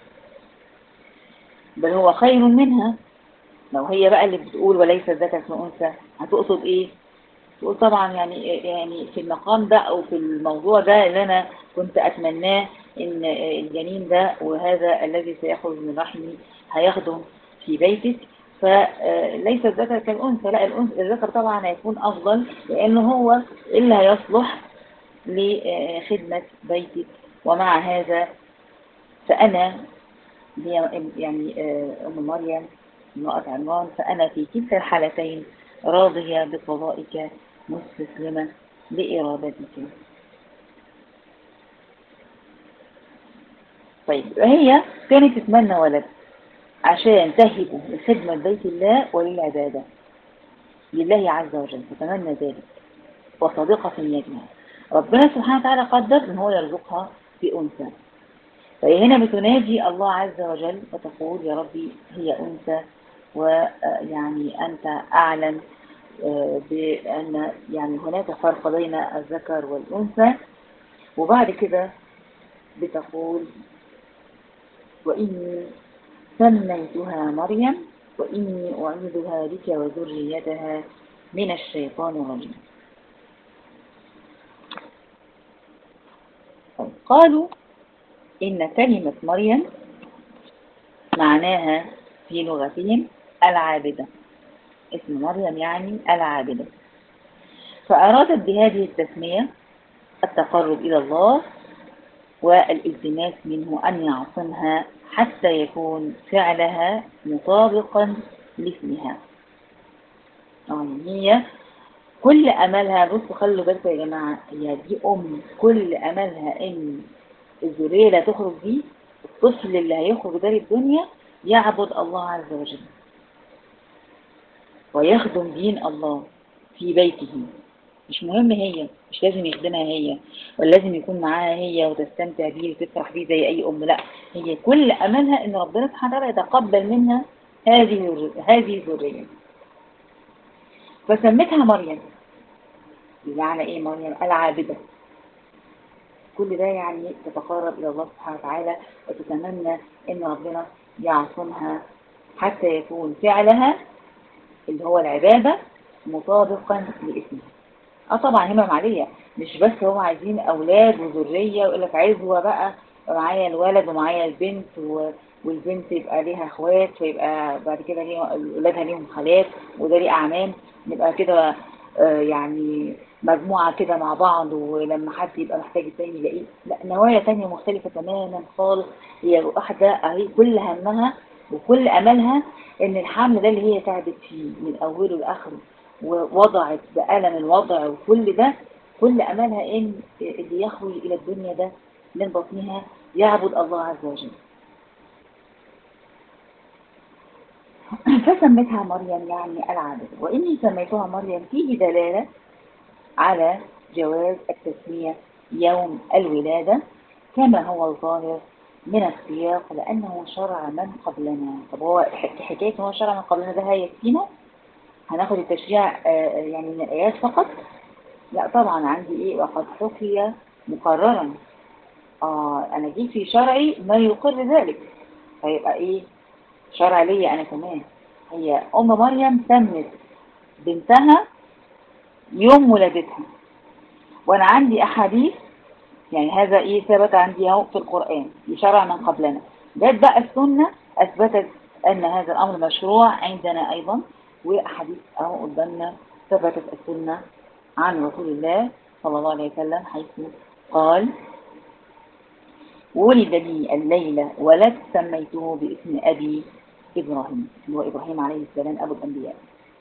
بل هو خير منها. لو هي بقى اللي بتقول وليس الذكر كالأنثى هتقصد ايه؟ تقول طبعا يعني في المقام ده او في الموضوع ده اللي انا كنت اتمناه ان الجنين ده وهذا الذي سيخرج من رحمي هيخدم في بيتك، فليس الذكر كالأنثى، لا الذكر طبعا هيكون أفضل لأنه هو اللي هيصلح لخدمة بيتك. ومع هذا فأنا يعني أم مريم امرأة عمران، فأنا في كلتا الحالتين راضية بقضائك مستسلمة لإرادتك. طيب هي كانت تتمنى ولد عشان تهبه لخدمة بيت الله وللعبادة لله عز وجل، فتمنى ذلك وصادقة في نيتها. ربنا سبحانه وتعالى قدر ان هو يرزقها بأنثى، فهي هنا بتناجي الله عز وجل وتقول يا ربي هي أنثى، ويعني أنت أعلم بأن يعني هناك فرق بين الذكر والأنثى. وبعد كده بتقول وإني سميتها مريم وإني أعيذها بك وذريتها من الشيطان الرجيم. قالوا إن كلمة مريم معناها في لغتهم العابدة، اسم مريم يعني العابدة، فأرادت بهذه التسمية التقرب إلى الله والالتماس منه أن يعصمها حتى يكون فعلها مطابقا لاسمها. هي كل أملها، بصوا خلوا بالكم يا جماعة، هي دي كل أملها إن الذرية اللي هتخرج دي، الطفل اللي هيخرج ده للدنيا يعبد الله عز وجل ويخدم دين الله في بيته. مش مهم هي، مش لازم يخدمها هي ولا لازم يكون معاها هي وتستمتع بيه وتفرح بيه زي أي أم، لا، هي كل أملها إن ربنا سبحانه وتعالى يتقبل منها هذه الذرية، فسمتها مريم. يعني إيه مريم؟ العابدة. كل ده يعني تتقرب إلى الله سبحانه وتعالى وتتمنى إن ربنا يعصمها حتى يكون فعلها اللي هو العبادة مطابقا لاسمها. طبعا همم عالية، مش بس هم عايزين أولاد وذرية ويقول لك عايزوا بقى معايا الولد ومعايا البنت والبنت يبقى ليها اخوات، فيبقى بعد كده أولادها ليهم خالات وده ليه أعمام، نبقى كده يعني مجموعة كده مع بعض، ولما حد يبقى محتاج التاني يلاقيه. لا، نوايا تانية مختلفة تماما خالص. هي واحدة اهي كل همها وكل أملها إن الحمل ده اللي هي تعبت فيه من أوله لآخره ووضعت بألم الوضع وكل ده، كل أملها إن اللي يخرج إلى الدنيا ده من بطنها يعبد الله عز وجل. فسمتها مريم يعني العابدة. وإني سميتها مريم فيه دلالة على جواز التسمية يوم الولادة كما هو الظاهر من السياق، لأنه شرع من قبلنا. طب هو حكاية هو شرع من قبلنا ده هيكفينا؟ هناخد التشريع يعني من الآيات فقط؟ لا طبعا، عندي إيه؟ وقد حكي مقررا. أنا جيت في شرعي ما يقر ذلك، هيبقى إيه؟ شرع لي أنا كمان. هي أم مريم سمت بنتها يوم ولادتها، وأنا عندي أحاديث، يعني هذا إيه ثبت عندي اهو في القرآن بشرع من قبلنا. جت بقى السنة أثبتت أن هذا الأمر مشروع عندنا أيضا، وأحاديث أهو قدامنا ثبتت السنة عن رسول الله صلى الله عليه وسلم، حيث قال: ولد لي الليلة ولد سميته باسم أبي إبراهيم، هو إبراهيم عليه السلام أبو الأنبياء.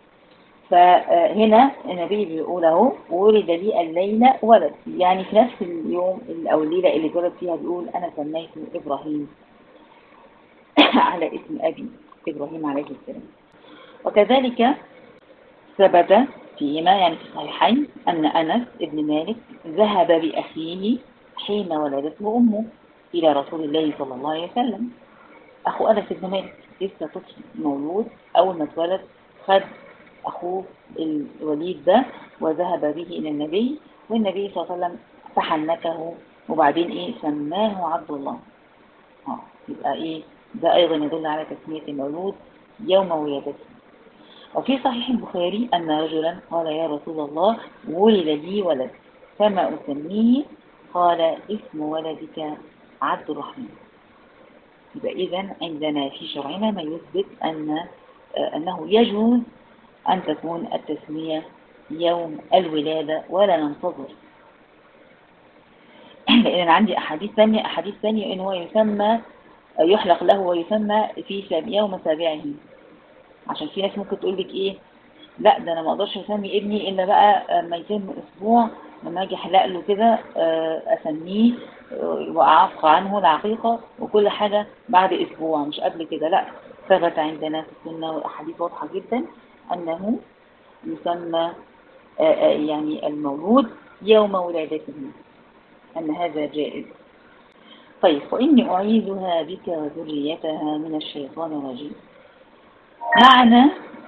فهنا النبي بيقول اهو ولد لي الليلة ولد، يعني في نفس اليوم أو الليلة اللي اتولد فيها بيقول أنا سميته إبراهيم على اسم أبي إبراهيم عليه السلام. وكذلك ثبت فيما يعني في الصحيحين أن أنس بن مالك ذهب بأخيه حين ولدته أمه إلى رسول الله صلى الله عليه وسلم. أخو أنس بن مالك لسه طفل مولود، أول ما اتولد خد أخوه الوليد ده وذهب به إلى النبي، والنبي صلى الله عليه وسلم تحنكه وبعدين إيه سماه عبد الله. يبقى إيه ده أيضا يدل على تسمية المولود يوم ولادته. وفي صحيح البخاري أن رجلا قال: يا رسول الله ولد لي ولد فما أسميه؟ قال: اسم ولدك عبد الرحمن. يبقى إذن عندنا في شرعنا ما يثبت أنه يجوز أن تكون التسمية يوم الولادة ولا ننتظر. لأن عندي أحاديث ثانية إن هو يسمى يحلق له ويسمى في يوم سابعه. عشان في ناس ممكن تقول لك إيه، لا ده أنا ما أقدرش أسمي ابني إلا بقى ما يتم أسبوع، لما أجي أحلق له كده أسميه وأعفق عنه العقيقة وكل حاجة بعد أسبوع مش قبل كده. لا، ثبت عندنا في السنة والأحاديث واضحة جدا أنه يسمى يعني المولود يوم ولادته، أن هذا جائز. طيب، وإني أعيذها بك وذريتها من الشيطان الرجيم. معنى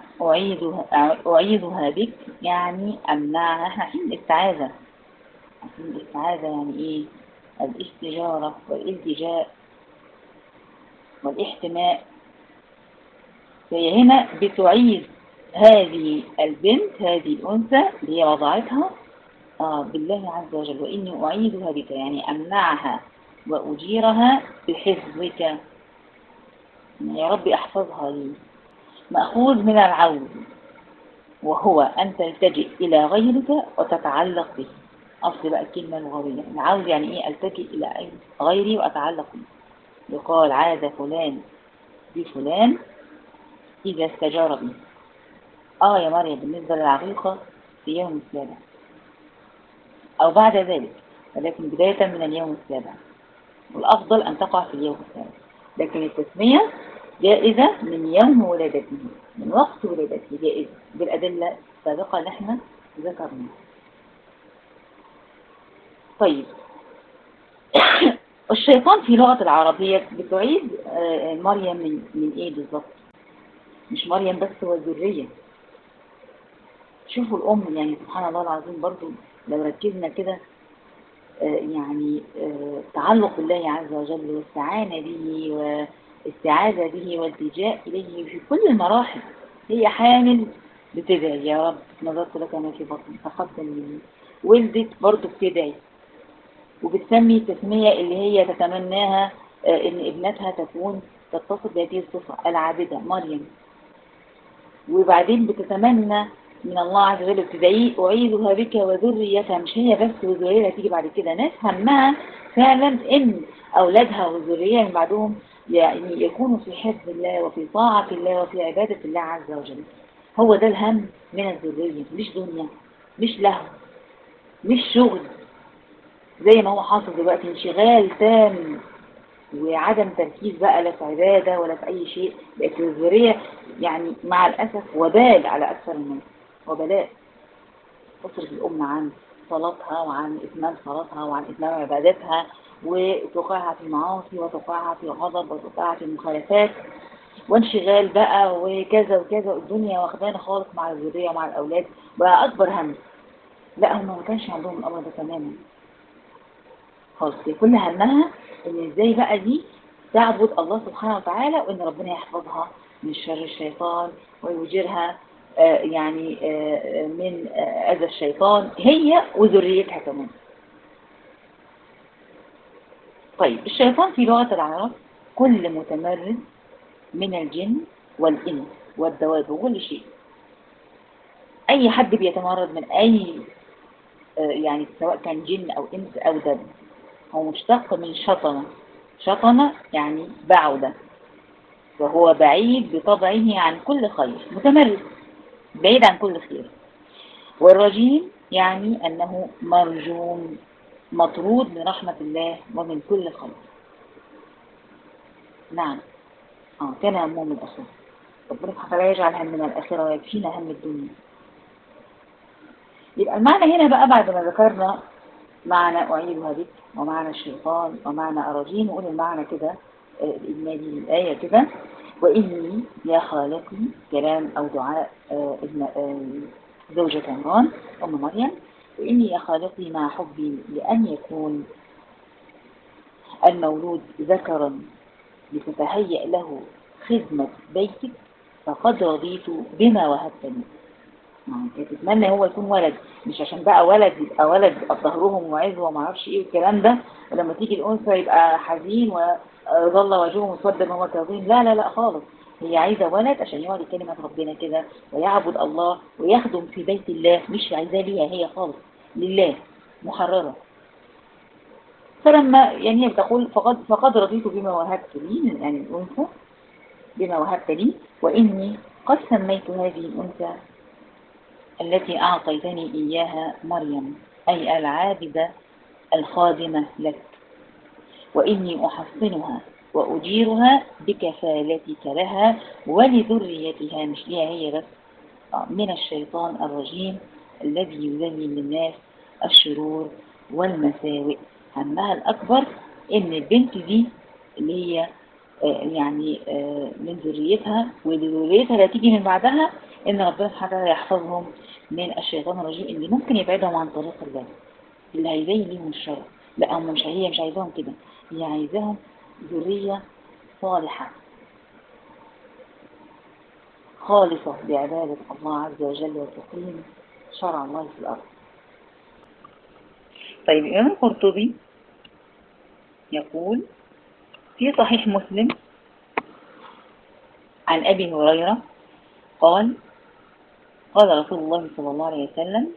أعيذها بك يعني أمنعها. احنا حين الاستعاذة يعني إيه؟ الاستجارة والالتجاء والاحتماء. فهي هنا بتعيذ هذه البنت، هذه الأنثى اللي هي وضعتها بالله عز وجل. وإني أعيذها بك يعني أمنعها وأجيرها بحفظك، يا رب أحفظها لي. مأخوذ من العوذ، وهو أن تلتجئ إلى غيرك وتتعلق به. أصل بقى الكلمة اللغوية العوذ يعني إيه؟ ألتجئ إلى غيري وأتعلق به. يقال عاذ فلان بفلان إذا استجار به. يا مريم بالنسبة للعقيقة في يوم السابع أو بعد ذلك، ولكن بداية من اليوم السابع، والأفضل أن تقع في اليوم السابع. لكن التسمية جائزة من يوم ولادته، من وقت ولادته جائزة بالأدلة السابقة اللي احنا ذكرناها. طيب الشيطان في لغة العربية بتعيد مريم من ايه بالضبط؟ مش مريم بس والذرية. شوفوا الأم، يعني سبحان الله العظيم برضو لو ركزنا كده يعني تعلق بالله عز وجل والاستعانة به والاستعاذة به والالتجاء إليه في كل المراحل. هي حامل بتدعي: يا رب نظرت لك ما في بطني تقبل مني. ولدت برضو بتدعي وبتسمي التسمية اللي هي تتمناها ان ابنتها تكون تتصف بهذه الصفة العابدة مريم. وبعدين بتتمنى من الله عز وجل بتدعي: أعيذها بك وذريتها. مش هي بس وذريتها، تيجي بعد كده ناس همها فعلا ان أولادها وذريتها من بعدهم يعني يكونوا في حفظ الله وفي طاعة الله وفي عبادة الله عز وجل. هو ده الهم من الذرية، مش دنيا، مش لهو، مش شغل زي ما هو حاصل دلوقتي، انشغال تام وعدم تركيز بقى لا في عبادة ولا في أي شيء. بقت الذرية يعني مع الأسف وبال على أكثر الناس، وبلاء تصرف الأم عنه صلاتها وعن إتمام صلاتها وعن إتمام عبادتها، وتوقعها في المعاصي وتوقعها في الغضب وتوقعها في المخالفات وانشغال بقى وكذا وكذا، الدنيا واخدانا خالص مع الذرية ومع الأولاد بقى أكبر هم. لا، هم ما كانش عندهم الأمر ده تماما خالص. كل همها إن إزاي بقى دي تعبد الله سبحانه وتعالى، وإن ربنا يحفظها من شر الشيطان ويوجرها من أذى الشيطان هي وذريتها كمان. طيب، الشيطان في لغة العرب كل متمرد من الجن والإنس والدواب وكل شيء. أي حد بيتمرد من أي سواء كان جن أو إنس أو دب، هو مشتق من شطنة. شطنة يعني بعودة، وهو بعيد بطبعه عن كل خير، متمرد بعيد عن كل خير. والرجيم يعني أنه مرجوم، مطرود من رحمة الله ومن كل خير. نعم، كان همهم الآخرة. ربنا سبحانه وتعالى يجعل همنا الآخرة ويكفينا هم الدنيا. يبقى المعنى هنا بقى بعد ما ذكرنا معنى أعيدها بك ومعنى الشيطان ومعنى أراجين، نقول المعنى كده الإجمالي للآية كده: وإني يا خالقي، كلام أو دعاء زوجة عمران أم مريم: وإني يا خالقي مع حبي لأن يكون المولود ذكرا لتتهيأ له خدمة بيتك، فقد رضيت بما وهبتني. تتمنى هو يكون ولد، مش عشان بقى ولد يبقى ولد ظهرهم وعز وما اعرفش ايه والكلام ده، ولما تيجي الانثى يبقى حزين وظل وجهه مسودا وهو كظيم. لا لا لا خالص، هي عايزه ولد عشان يقعد كلمه ربنا كده ويعبد الله ويخدم في بيت الله، مش عايزاه ليها هي خالص، لله محرره. فلما هي بتقول فقد رضيت بما وهبت لي، يعني الانثى بما وهبت لي، واني قد سميت هذه الانثى التي أعطيتني إياها مريم، أي العابدة الخادمة لك، وإني أحصنها وأجيرها بكفالتك لها ولذريتها، مش ليها هي بس، من الشيطان الرجيم الذي يذلل للناس الشرور والمساوئ. همها الأكبر إن البنت دي اللي هي من ذريتها وذريتها اللي تيجي من بعدها، إن ربنا سبحانه وتعالى يحفظهم من الشيطان الرجيم اللي ممكن يبعدهم عن طريق الله، اللي هيزين ليهم الشر. لا، هم هي مش عايزاهم كده، هي عايزاهم ذرية صالحة خالصة لعبادة الله عز وجل وتقييم شرع الله في الأرض. طيب، الإمام القرطبي يقول في صحيح مسلم عن أبي هريرة قال: قال رسول الله صلى الله عليه وسلم: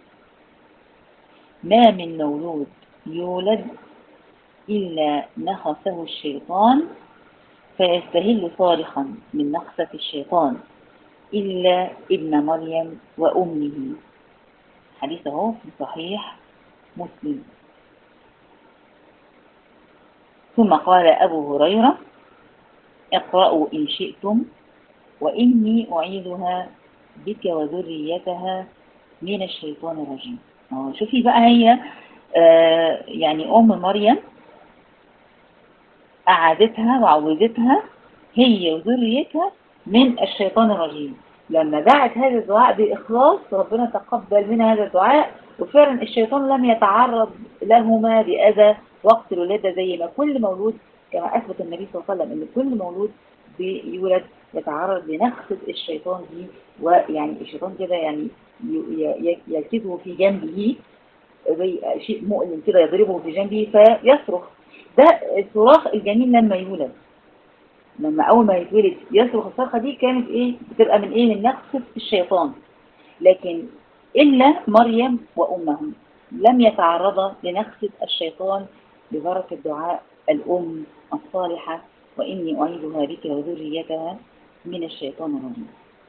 ما من مولود يولد إلا نخسه الشيطان فيستهل صارخا من نخسة الشيطان إلا ابن مريم وأمه. حديثه في صحيح مسلم. ثم قال أبو هريرة: اقرأوا إن شئتم وإني أعيذها بك وذريتها من الشيطان الرجيم. شوفي بقى، هي أم مريم أعادتها وعوذتها هي وذريتها من الشيطان الرجيم. لما دعت هذا الدعاء بإخلاص ربنا تقبل منها هذا الدعاء، وفعلا الشيطان لم يتعرض لهما بأذى وقت الولادة، زي ما كل مولود كما أثبت النبي صلى الله عليه وسلم أن كل مولود بيولد يتعرض لنخسة الشيطان دي، الشيطان كده يركزه في جنبه زي شيء مؤلم كده، يضربه في جنبه فيصرخ. ده الصراخ الجميل لما يولد، لما أول ما يتولد يصرخ الصرخة دي كانت بتبقى من نخسة الشيطان. لكن إلا مريم وأمهم لم يتعرضا لنخسة الشيطان ببركة دعاء الأم الصالحة: وإني أعيذها بك وذريتها من الشيطان الرجيم.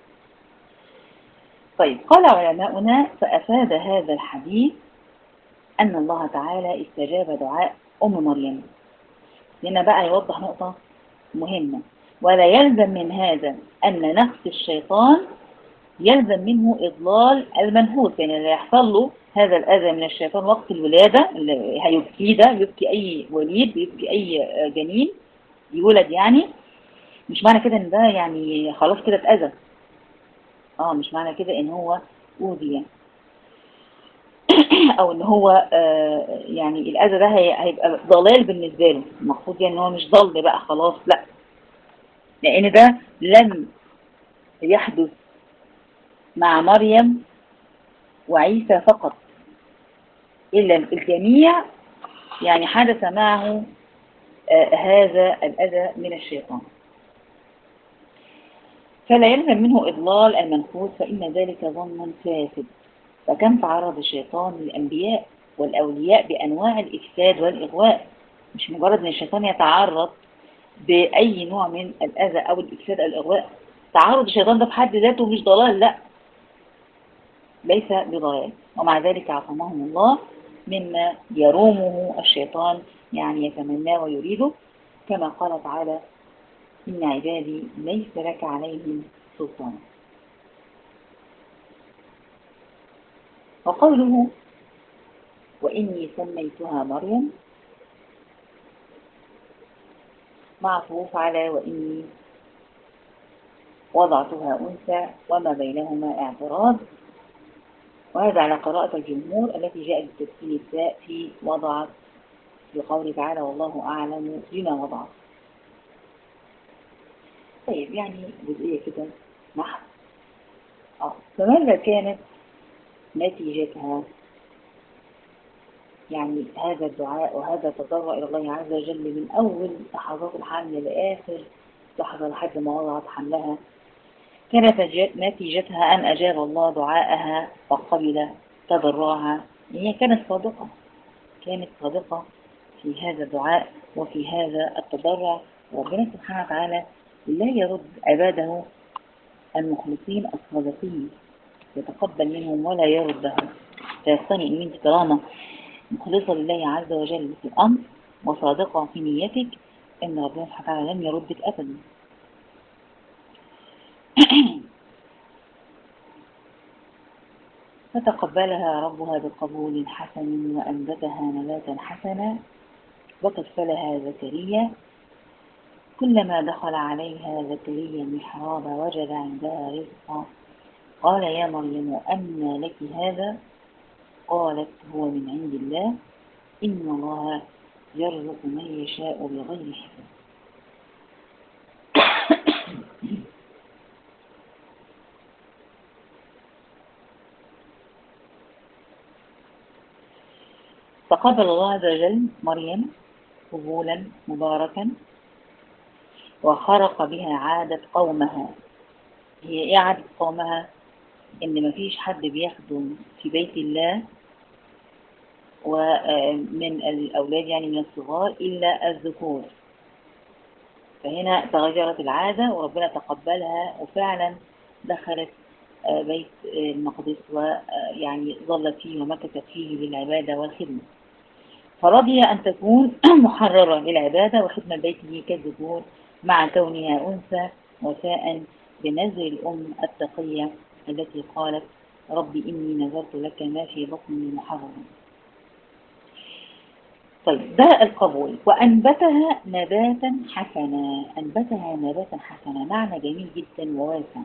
طيب، قال علماؤنا: فأفاد هذا الحديث أن الله تعالى استجاب دعاء أم مريم. هنا بقى يوضح نقطة مهمة: ولا يلزم من هذا أن نفس الشيطان يلزم منه إضلال المنحوس، اللي يحصل له هذا الأذى من الشيطان وقت الولادة اللي هيبكي ده، يبكي أي وليد، يبكي أي جنين يولد يعني. مش معنى كده ان ده يعني خلاص كده اتأذى، مش معنى كده ان هو أوذي يعني. او ان هو يعني الأذى ده هيبقى ضلال بالنسبة له، المقصود يعني ان هو مش ضل بقى خلاص، لا، لان ده لم يحدث مع مريم وعيسى فقط، إلا الجميع يعني حدث معه هذا الأذى من الشيطان. فلا يلزم منه إضلال المنفوذ، فإن ذلك ظن فاسد. فكم تعرض الشيطان للأنبياء والأولياء بأنواع الإفساد والإغواء. مش مجرد أن الشيطان يتعرض بأي نوع من الأذى أو الإفساد أو الإغواء، تعرض الشيطان ده بحد ذاته مش ضلال، لا، ليس بضلال. ومع ذلك عصمهم الله مما يرومه الشيطان، يعني يتمناه ويريده، كما قال تعالى: إن عبادي ليس لك عليهم سلطان. وقوله: وإني سميتها مريم، معطوف على وإني وضعتها أنثى وما بينهما اعتراض، وهذا على قراءة الجمهور التي جاءت بتسكين التاء في وضعت، في قوله تعالى: والله أعلم بما وضعت. طيب يعني جزئية كده نحو. فماذا كانت نتيجتها؟ يعني هذا الدعاء وهذا التضرع إلى الله عز وجل من أول لحظات الحمل لآخر لحظة لحد ما وضعت حملها، كانت نتيجتها أن أجاب الله دعاءها وقبل تضرعها. هي كانت صادقة، كانت صادقة في هذا الدعاء وفي هذا التضرع. وربنا سبحانه وتعالى لا يرد عباده المخلصين الصادقين، يتقبل منهم ولا يردهم. فيقتني ان انت طالما مخلصة لله عز وجل في الأمر وصادقة في نيتك، ان ربنا سبحانه وتعالى لن يردك أبدا. فتقبلها ربها بقبول حسن وأنبتها نباتا حسنا، وكفلها زكريا. كلما دخل عليها زكريا المحراب وجد عندها رزقا، قال: يا مريم أنى لك هذا؟ قالت: هو من عند الله، إن الله يرزق من يشاء بغير حساب. فقبل الله عز وجل مريم قبولا مباركا، وخرق بها عادة قومها. هي ايه عادة قومها؟ ان مفيش حد بيخدم في بيت الله ومن الأولاد يعني من الصغار إلا الذكور. فهنا تغيرت العادة وربنا تقبلها، وفعلا دخلت بيت المقدس ويعني ظلت فيه ومكثت فيه للعبادة والخدمة. فرضي أن تكون محررة للعبادة وخدمة بيته كالذكور، مع كونها أنثى، وفاء بنذر الأم التقية التي قالت: ربي إني نذرت لك ما في بطني محررا. طيب ده القبول. وأنبتها نباتا حسنا، أنبتها نباتا حسنا معنى جميل جدا وواسع،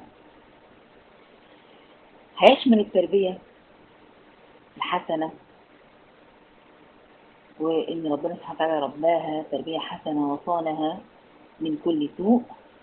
هيشمل التربية الحسنة، وإن ربنا سبحانه وتعالى رباها تربية حسنة وصانها من كل سوء،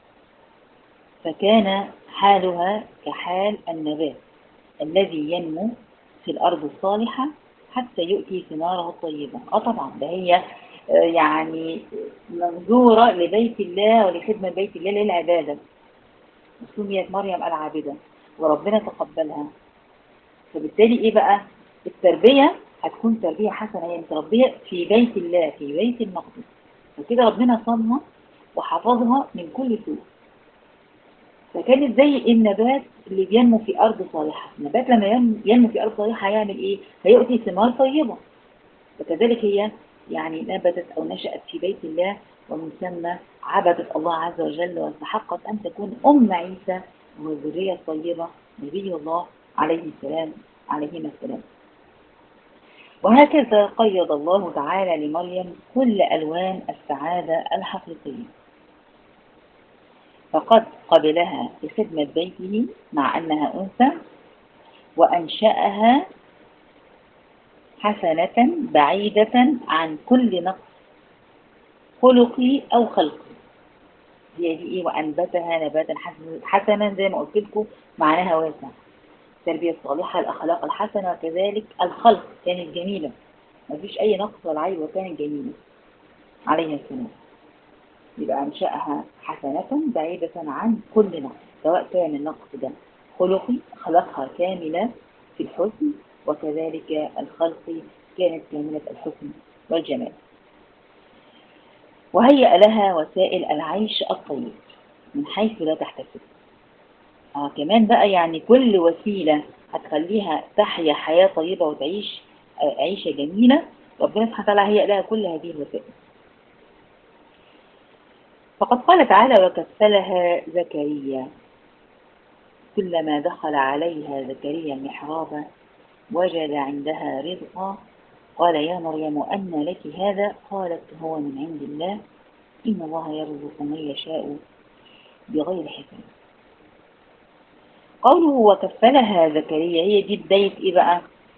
فكان حالها كحال النبات الذي ينمو في الأرض الصالحة حتى يؤتي ثماره الطيبة. طبعا ده هي يعني منظورة لبيت الله ولخدمة بيت الله للعبادة، سميت مريم العابدة وربنا تقبلها. فبالتالي ايه بقى؟ التربية هتكون تربية حسنة، هي متربية في بيت الله في بيت المقدس، فكده ربنا صانها وحفظها من كل سوء. فكانت زي النبات اللي بينمو في أرض صالحة. النبات لما ينمو في أرض صالحة هيعمل إيه؟ هيؤتي ثمار طيبة. فكذلك هي يعني نبتت أو نشأت في بيت الله، ومن ثم عبدت الله عز وجل واستحقت أن تكون أم عيسى والذرية الطيبة نبي الله عليه السلام عليهما السلام. وهكذا قيض الله تعالى لمريم كل ألوان السعادة الحقيقية، فقد قبلها بخدمة بيته مع أنها أنثى، وأنشأها حسنة بعيدة عن كل نقص خلقي أو خلقي. هي دي إيه؟ وأنبتها نباتا حسنا، زي ما قلت لكم معناها واسع. التربية الصالحة، الأخلاق الحسنة، وكذلك الخلق كانت جميلة، ما فيش أي نقص ولا عيب، وكانت جميلة عليها السلام. يبقى أنشأها حسنة بعيدة عن كل نقص، سواء كان النقص ده خلقي، خلقها كاملة في الحسن، وكذلك الخلق كانت كاملة الحسن والجمال. وهيأ لها وسائل العيش الطيب من حيث لا تحتسب. كمان بقى يعني كل وسيلة هتخليها تحيا حياة طيبة وتعيش عيشة جميلة، ربنا سبحانه وتعالى هيأ لها كل هذه الوسائل. فقد قال تعالى: وكفلها زكريا كلما دخل عليها زكريا المحراب وجد عندها رزقا قال يا مريم أنى لك هذا؟ قالت هو من عند الله إن الله يرزق من يشاء بغير حساب. قوله وكفلها زكريا، هي دي بداية إيه بقى؟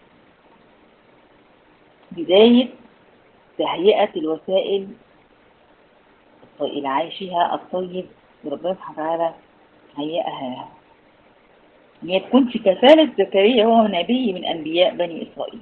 بداية تهيئة الوسائل إلى عيشها الطيب ربنا سبحانه وتعالى هيئها لها. هي تكون في كفالة زكريا، هو نبي من أنبياء بني إسرائيل،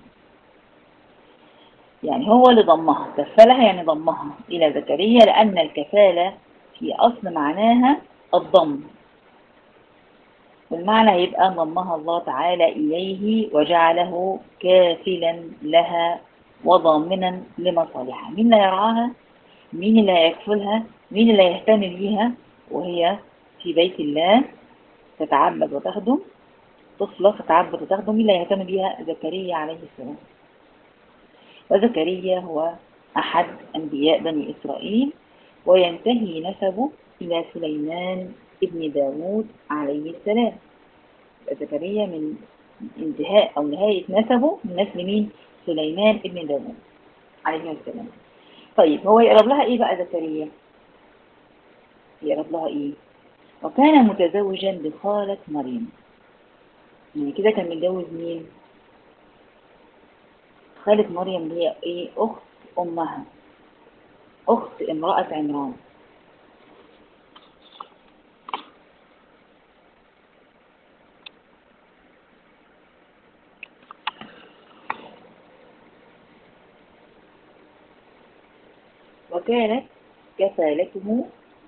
يعني هو اللي ضمها، كفلها يعني ضمها إلى زكريا، لأن الكفالة في أصل معناها الضم، والمعنى هيبقى ضمها الله تعالى إليه وجعله كافلا لها وضامنا لمصالحها. مين اللي يرعاها؟ مين اللي هيكفلها؟ مين اللي يهتم بيها وهي في بيت الله تتعبد وتخدم؟ طفلة تتعبد وتخدم، مين اللي يهتم بيها؟ زكريا عليه السلام. وزكريا هو أحد أنبياء بني إسرائيل، وينتهي نسبه إلى سليمان ابن داود عليه السلام. زكريا من انتهاء أو نهاية نسبه من نسل مين؟ سليمان ابن داود عليه السلام. طيب هو يقرب لها إيه بقى زكريا؟ يقرب لها إيه؟ وكان متزوجا بخالة مريم، يعني كده كان متجوز مين؟ خالة مريم اللي هي إيه؟ أخت أمها، أخت امرأة عمران. وكانت كفالته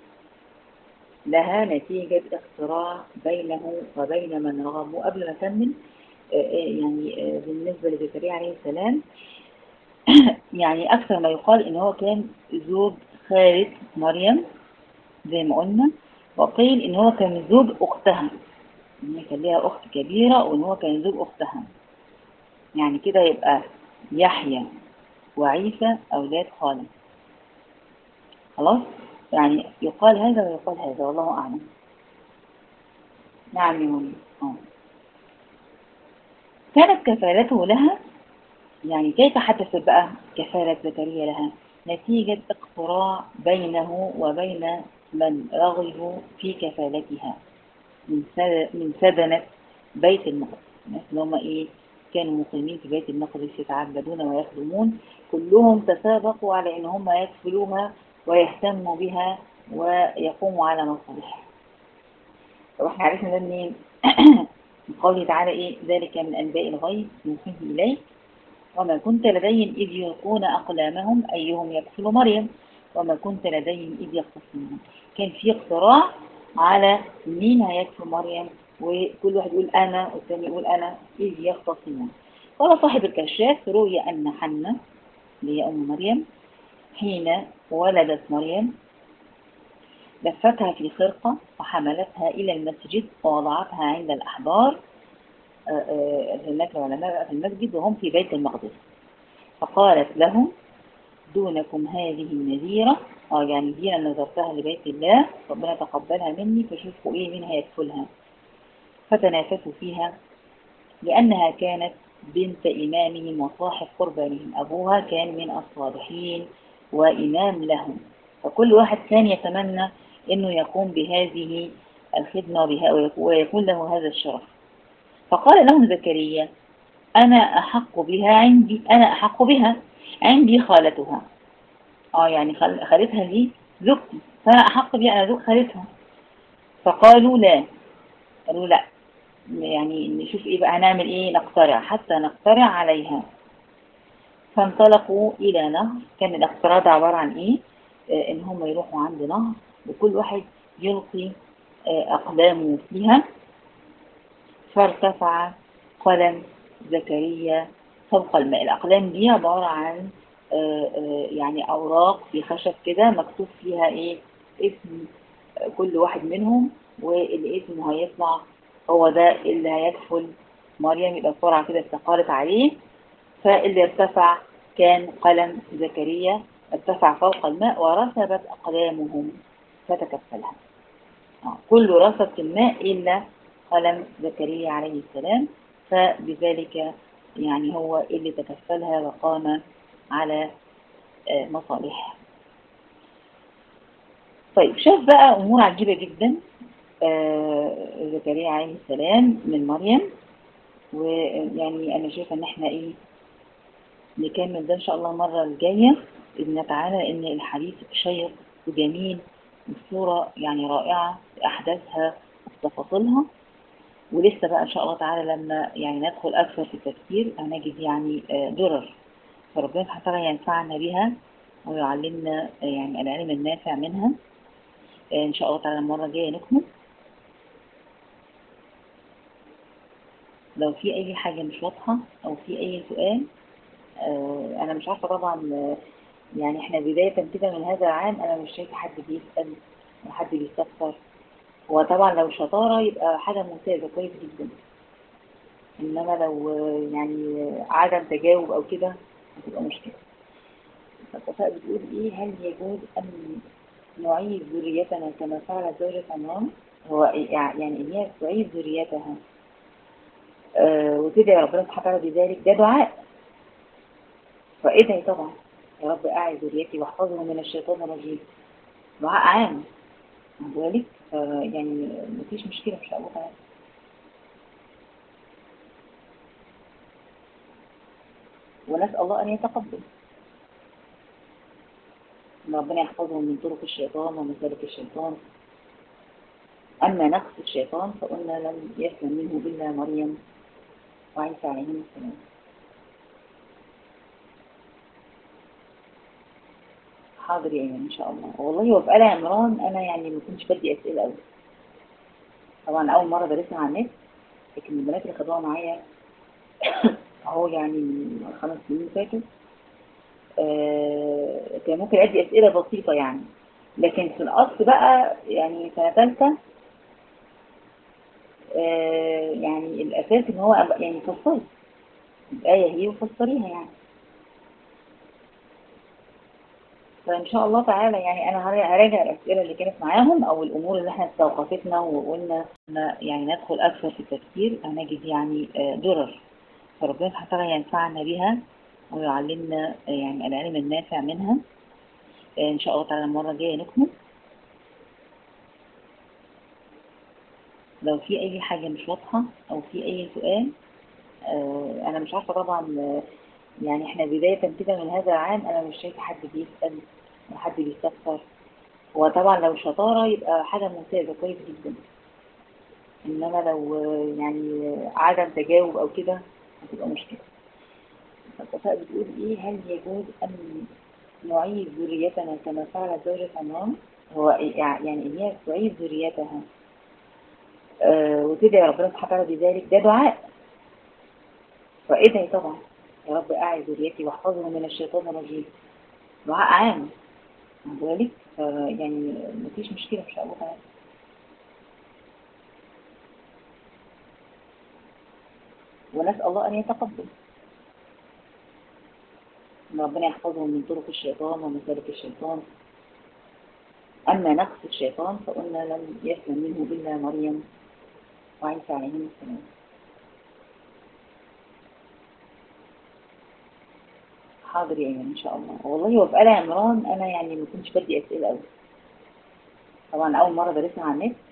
لها نتيجة اختراع بينه وبين من رغب. قبل ما أكمل يعني بالنسبة لزكريا عليه السلام يعني أكثر ما يقال إن هو كان زوج خالة مريم زي ما قلنا، وقيل إن هو كان زوج أختها، إن كان لها أخت كبيرة وإن هو كان زوج أختها. يعني كده يبقى يحيى وعيسى أولاد خالة. خلاص، يعني يقال هذا ويقال هذا والله أعلم. نعم يا منى. كانت كفالته لها، يعني كيف حدثت بقى كفالة زكريا لها؟ نتيجة اقتراع بينه وبين من رغبوا في كفالتها من سدنة بيت المقدس. الناس اللي هم ايه؟ كانوا مقيمين في بيت المقدس يتعبدون ويخدمون، كلهم تسابقوا على ان هم يكفلوها ويهتموا بها ويقوموا على مصالحها. طب احنا عرفنا ده منين؟ من قوله تعالى ايه؟ ذلك من انباء الغيب نوحيه اليك وما كنت لديهم إذ يلقون أقلامهم أيهم يكفل مريم وما كنت لديهم إذ يختصمون. كان في اقتراع على مين هيكفل مريم، وكل واحد يقول أنا والثاني يقول أنا، إذ يختصمون. قال صاحب الكشاف روي أن حنة اللي هي أم مريم حين ولدت مريم لفتها في خرقة وحملتها إلى المسجد ووضعتها عند الأحبار. هناك العلماء في المسجد وهم في بيت المقدس، فقالت لهم دونكم هذه النذيرة، يعني دي أنا نذرتها لبيت الله ربنا تقبلها مني، فشوفوا إيه مين هيدخلها. فتنافسوا فيها لأنها كانت بنت إمامهم وصاحب قربانهم، أبوها كان من الصالحين وإمام لهم، فكل واحد كان يتمنى أنه يقوم بهذه الخدمة ويكون له هذا الشرف. فقال لهم زكريا أنا أحق بها عندي خالتها. يعني خالتها دي زوجتي، فأنا أحق بها، أنا زوج خالتها. فقالوا لا، قالوا لا، يعني نشوف ايه بقى، هنعمل ايه، نقترع حتى نقترع عليها. فانطلقوا الى نهر. كان الاقتراع ده عبارة عن ايه؟ ان هم يروحوا عند نهر وكل واحد يلقي اقلامه فيها. فارتفع قلم زكريا فوق الماء. الاقلام دي عبارة عن يعني اوراق في خشب كده مكتوب فيها ايه، اسم كل واحد منهم، والاسم هيطلع هو ده اللي هيدخل مريم. يبقى بسرعة كده استقالت عليه. فاللي ارتفع كان قلم زكريا، ارتفع فوق الماء ورسبت أقلامهم فتكفلها. كله رسب في الماء إلا قلم زكريا عليه السلام، فبذلك يعني هو اللي تكفلها وقام على مصالحها. طيب شاف بقى أمور عجيبة جدا زكريا عليه السلام من مريم. ويعني أنا شايفة إن إحنا إيه نكمل ده إن شاء الله المرة الجاية بإذن تعالى، إن الحديث شيق وجميل والصورة يعني رائعة بأحداثها وتفاصيلها. ولسه بقى إن شاء الله تعالى لما يعني ندخل أكثر في التفكير هنجد يعني درر، فربنا سبحانه وتعالى ينفعنا بها ويعلمنا يعني العلم النافع منها. إن شاء الله تعالى المرة الجاية نكمل. لو في أي حاجة مش واضحة أو في أي سؤال، أنا مش عارفة طبعا. يعني إحنا بداية كده من هذا العام أنا مش شايفة حد بيسأل وحد بيستفسر. وطبعا لو شطارة يبقى حاجة ممتازة كويس جدا، إنما لو يعني عدم تجاوب أو كده هتبقى مشكلة. فالصفاء بتقول إيه، هل يجوز أن نعيد ذريتنا كما فعل زوجة عمران؟ هو يعني إن هي تعيد ذريتها وكده يا ربنا سبحانه وتعالى بذلك ده دعاء. فإدعي طبعا يا رب أعز ذريتي واحفظه من الشيطان الرجيم، دعاء عام ذلك. يعني مفيش مشكلة إن شاء الله تعالى. ونسأل الله أن يتقبل، أن ربنا يحفظهم من طرق الشيطان ومسالك الشيطان. أما نقص الشيطان فقلنا لم يسلم منه إلا مريم وعيسى عليهم السلام. حاضر يا إيمان إن شاء الله. والله وفي آل عمران أنا يعني ما كنتش بدي أسئلة أوي، طبعا أول مرة درسها على النت، لكن البنات اللي خدوها معايا أهو يعني من 5 سنين فاتوا كان ممكن أدي أسئلة بسيطة يعني. لكن في الأصل بقى يعني سنة ثالثة يعني الأساس إن هو يعني فصلي الآية هي وفسريها يعني. فإن شاء الله تعالى يعني أنا هراجع الأسئلة اللي كانت معاهم أو الأمور اللي احنا استوقفتنا وقلنا يعني ندخل أكثر في التفكير هنجد يعني درر. فربنا سبحانه وتعالى ينفعنا بها ويعلمنا يعني العلم النافع منها. إن شاء الله تعالى المرة الجاية نكمل. لو في أي حاجة مش واضحة أو في أي سؤال، أنا مش عارفة طبعا. يعني احنا بداية كده من هذا العام أنا مش شايفة حد بيسأل وحد بيستفسر. وطبعا لو شطارة يبقى حاجة ممتازة كويس جدا، إنما لو يعني عدم تجاوب أو كده هتبقى مشكلة. فالصفاء بتقول إيه، هل يجوز أن نعيد ذريتنا كما فعل زوجة عمران؟ هو يعني إن هي تعيد ذريتها وكده يا ربنا سبحانه وتعالى بذلك ده دعاء. فإدعي طبعا يا رب أعز ذريتي واحفظه من الشيطان الرجيم، دعاء عام ذلك. يعني مفيش مشكلة إن شاء الله تعالى. ونسأل الله أن يتقبل، أن ربنا يحفظهم من طرق الشيطان ومسالك الشيطان. أما نقص الشيطان فقلنا لم يسلم منه إلا مريم وعيسى عليهم السلام. حاضر يا ايمن ان شاء الله. والله هو في آل عمران انا يعني ما كنتش بدي اسئله قوي، طبعا اول مره ادرسها على النت.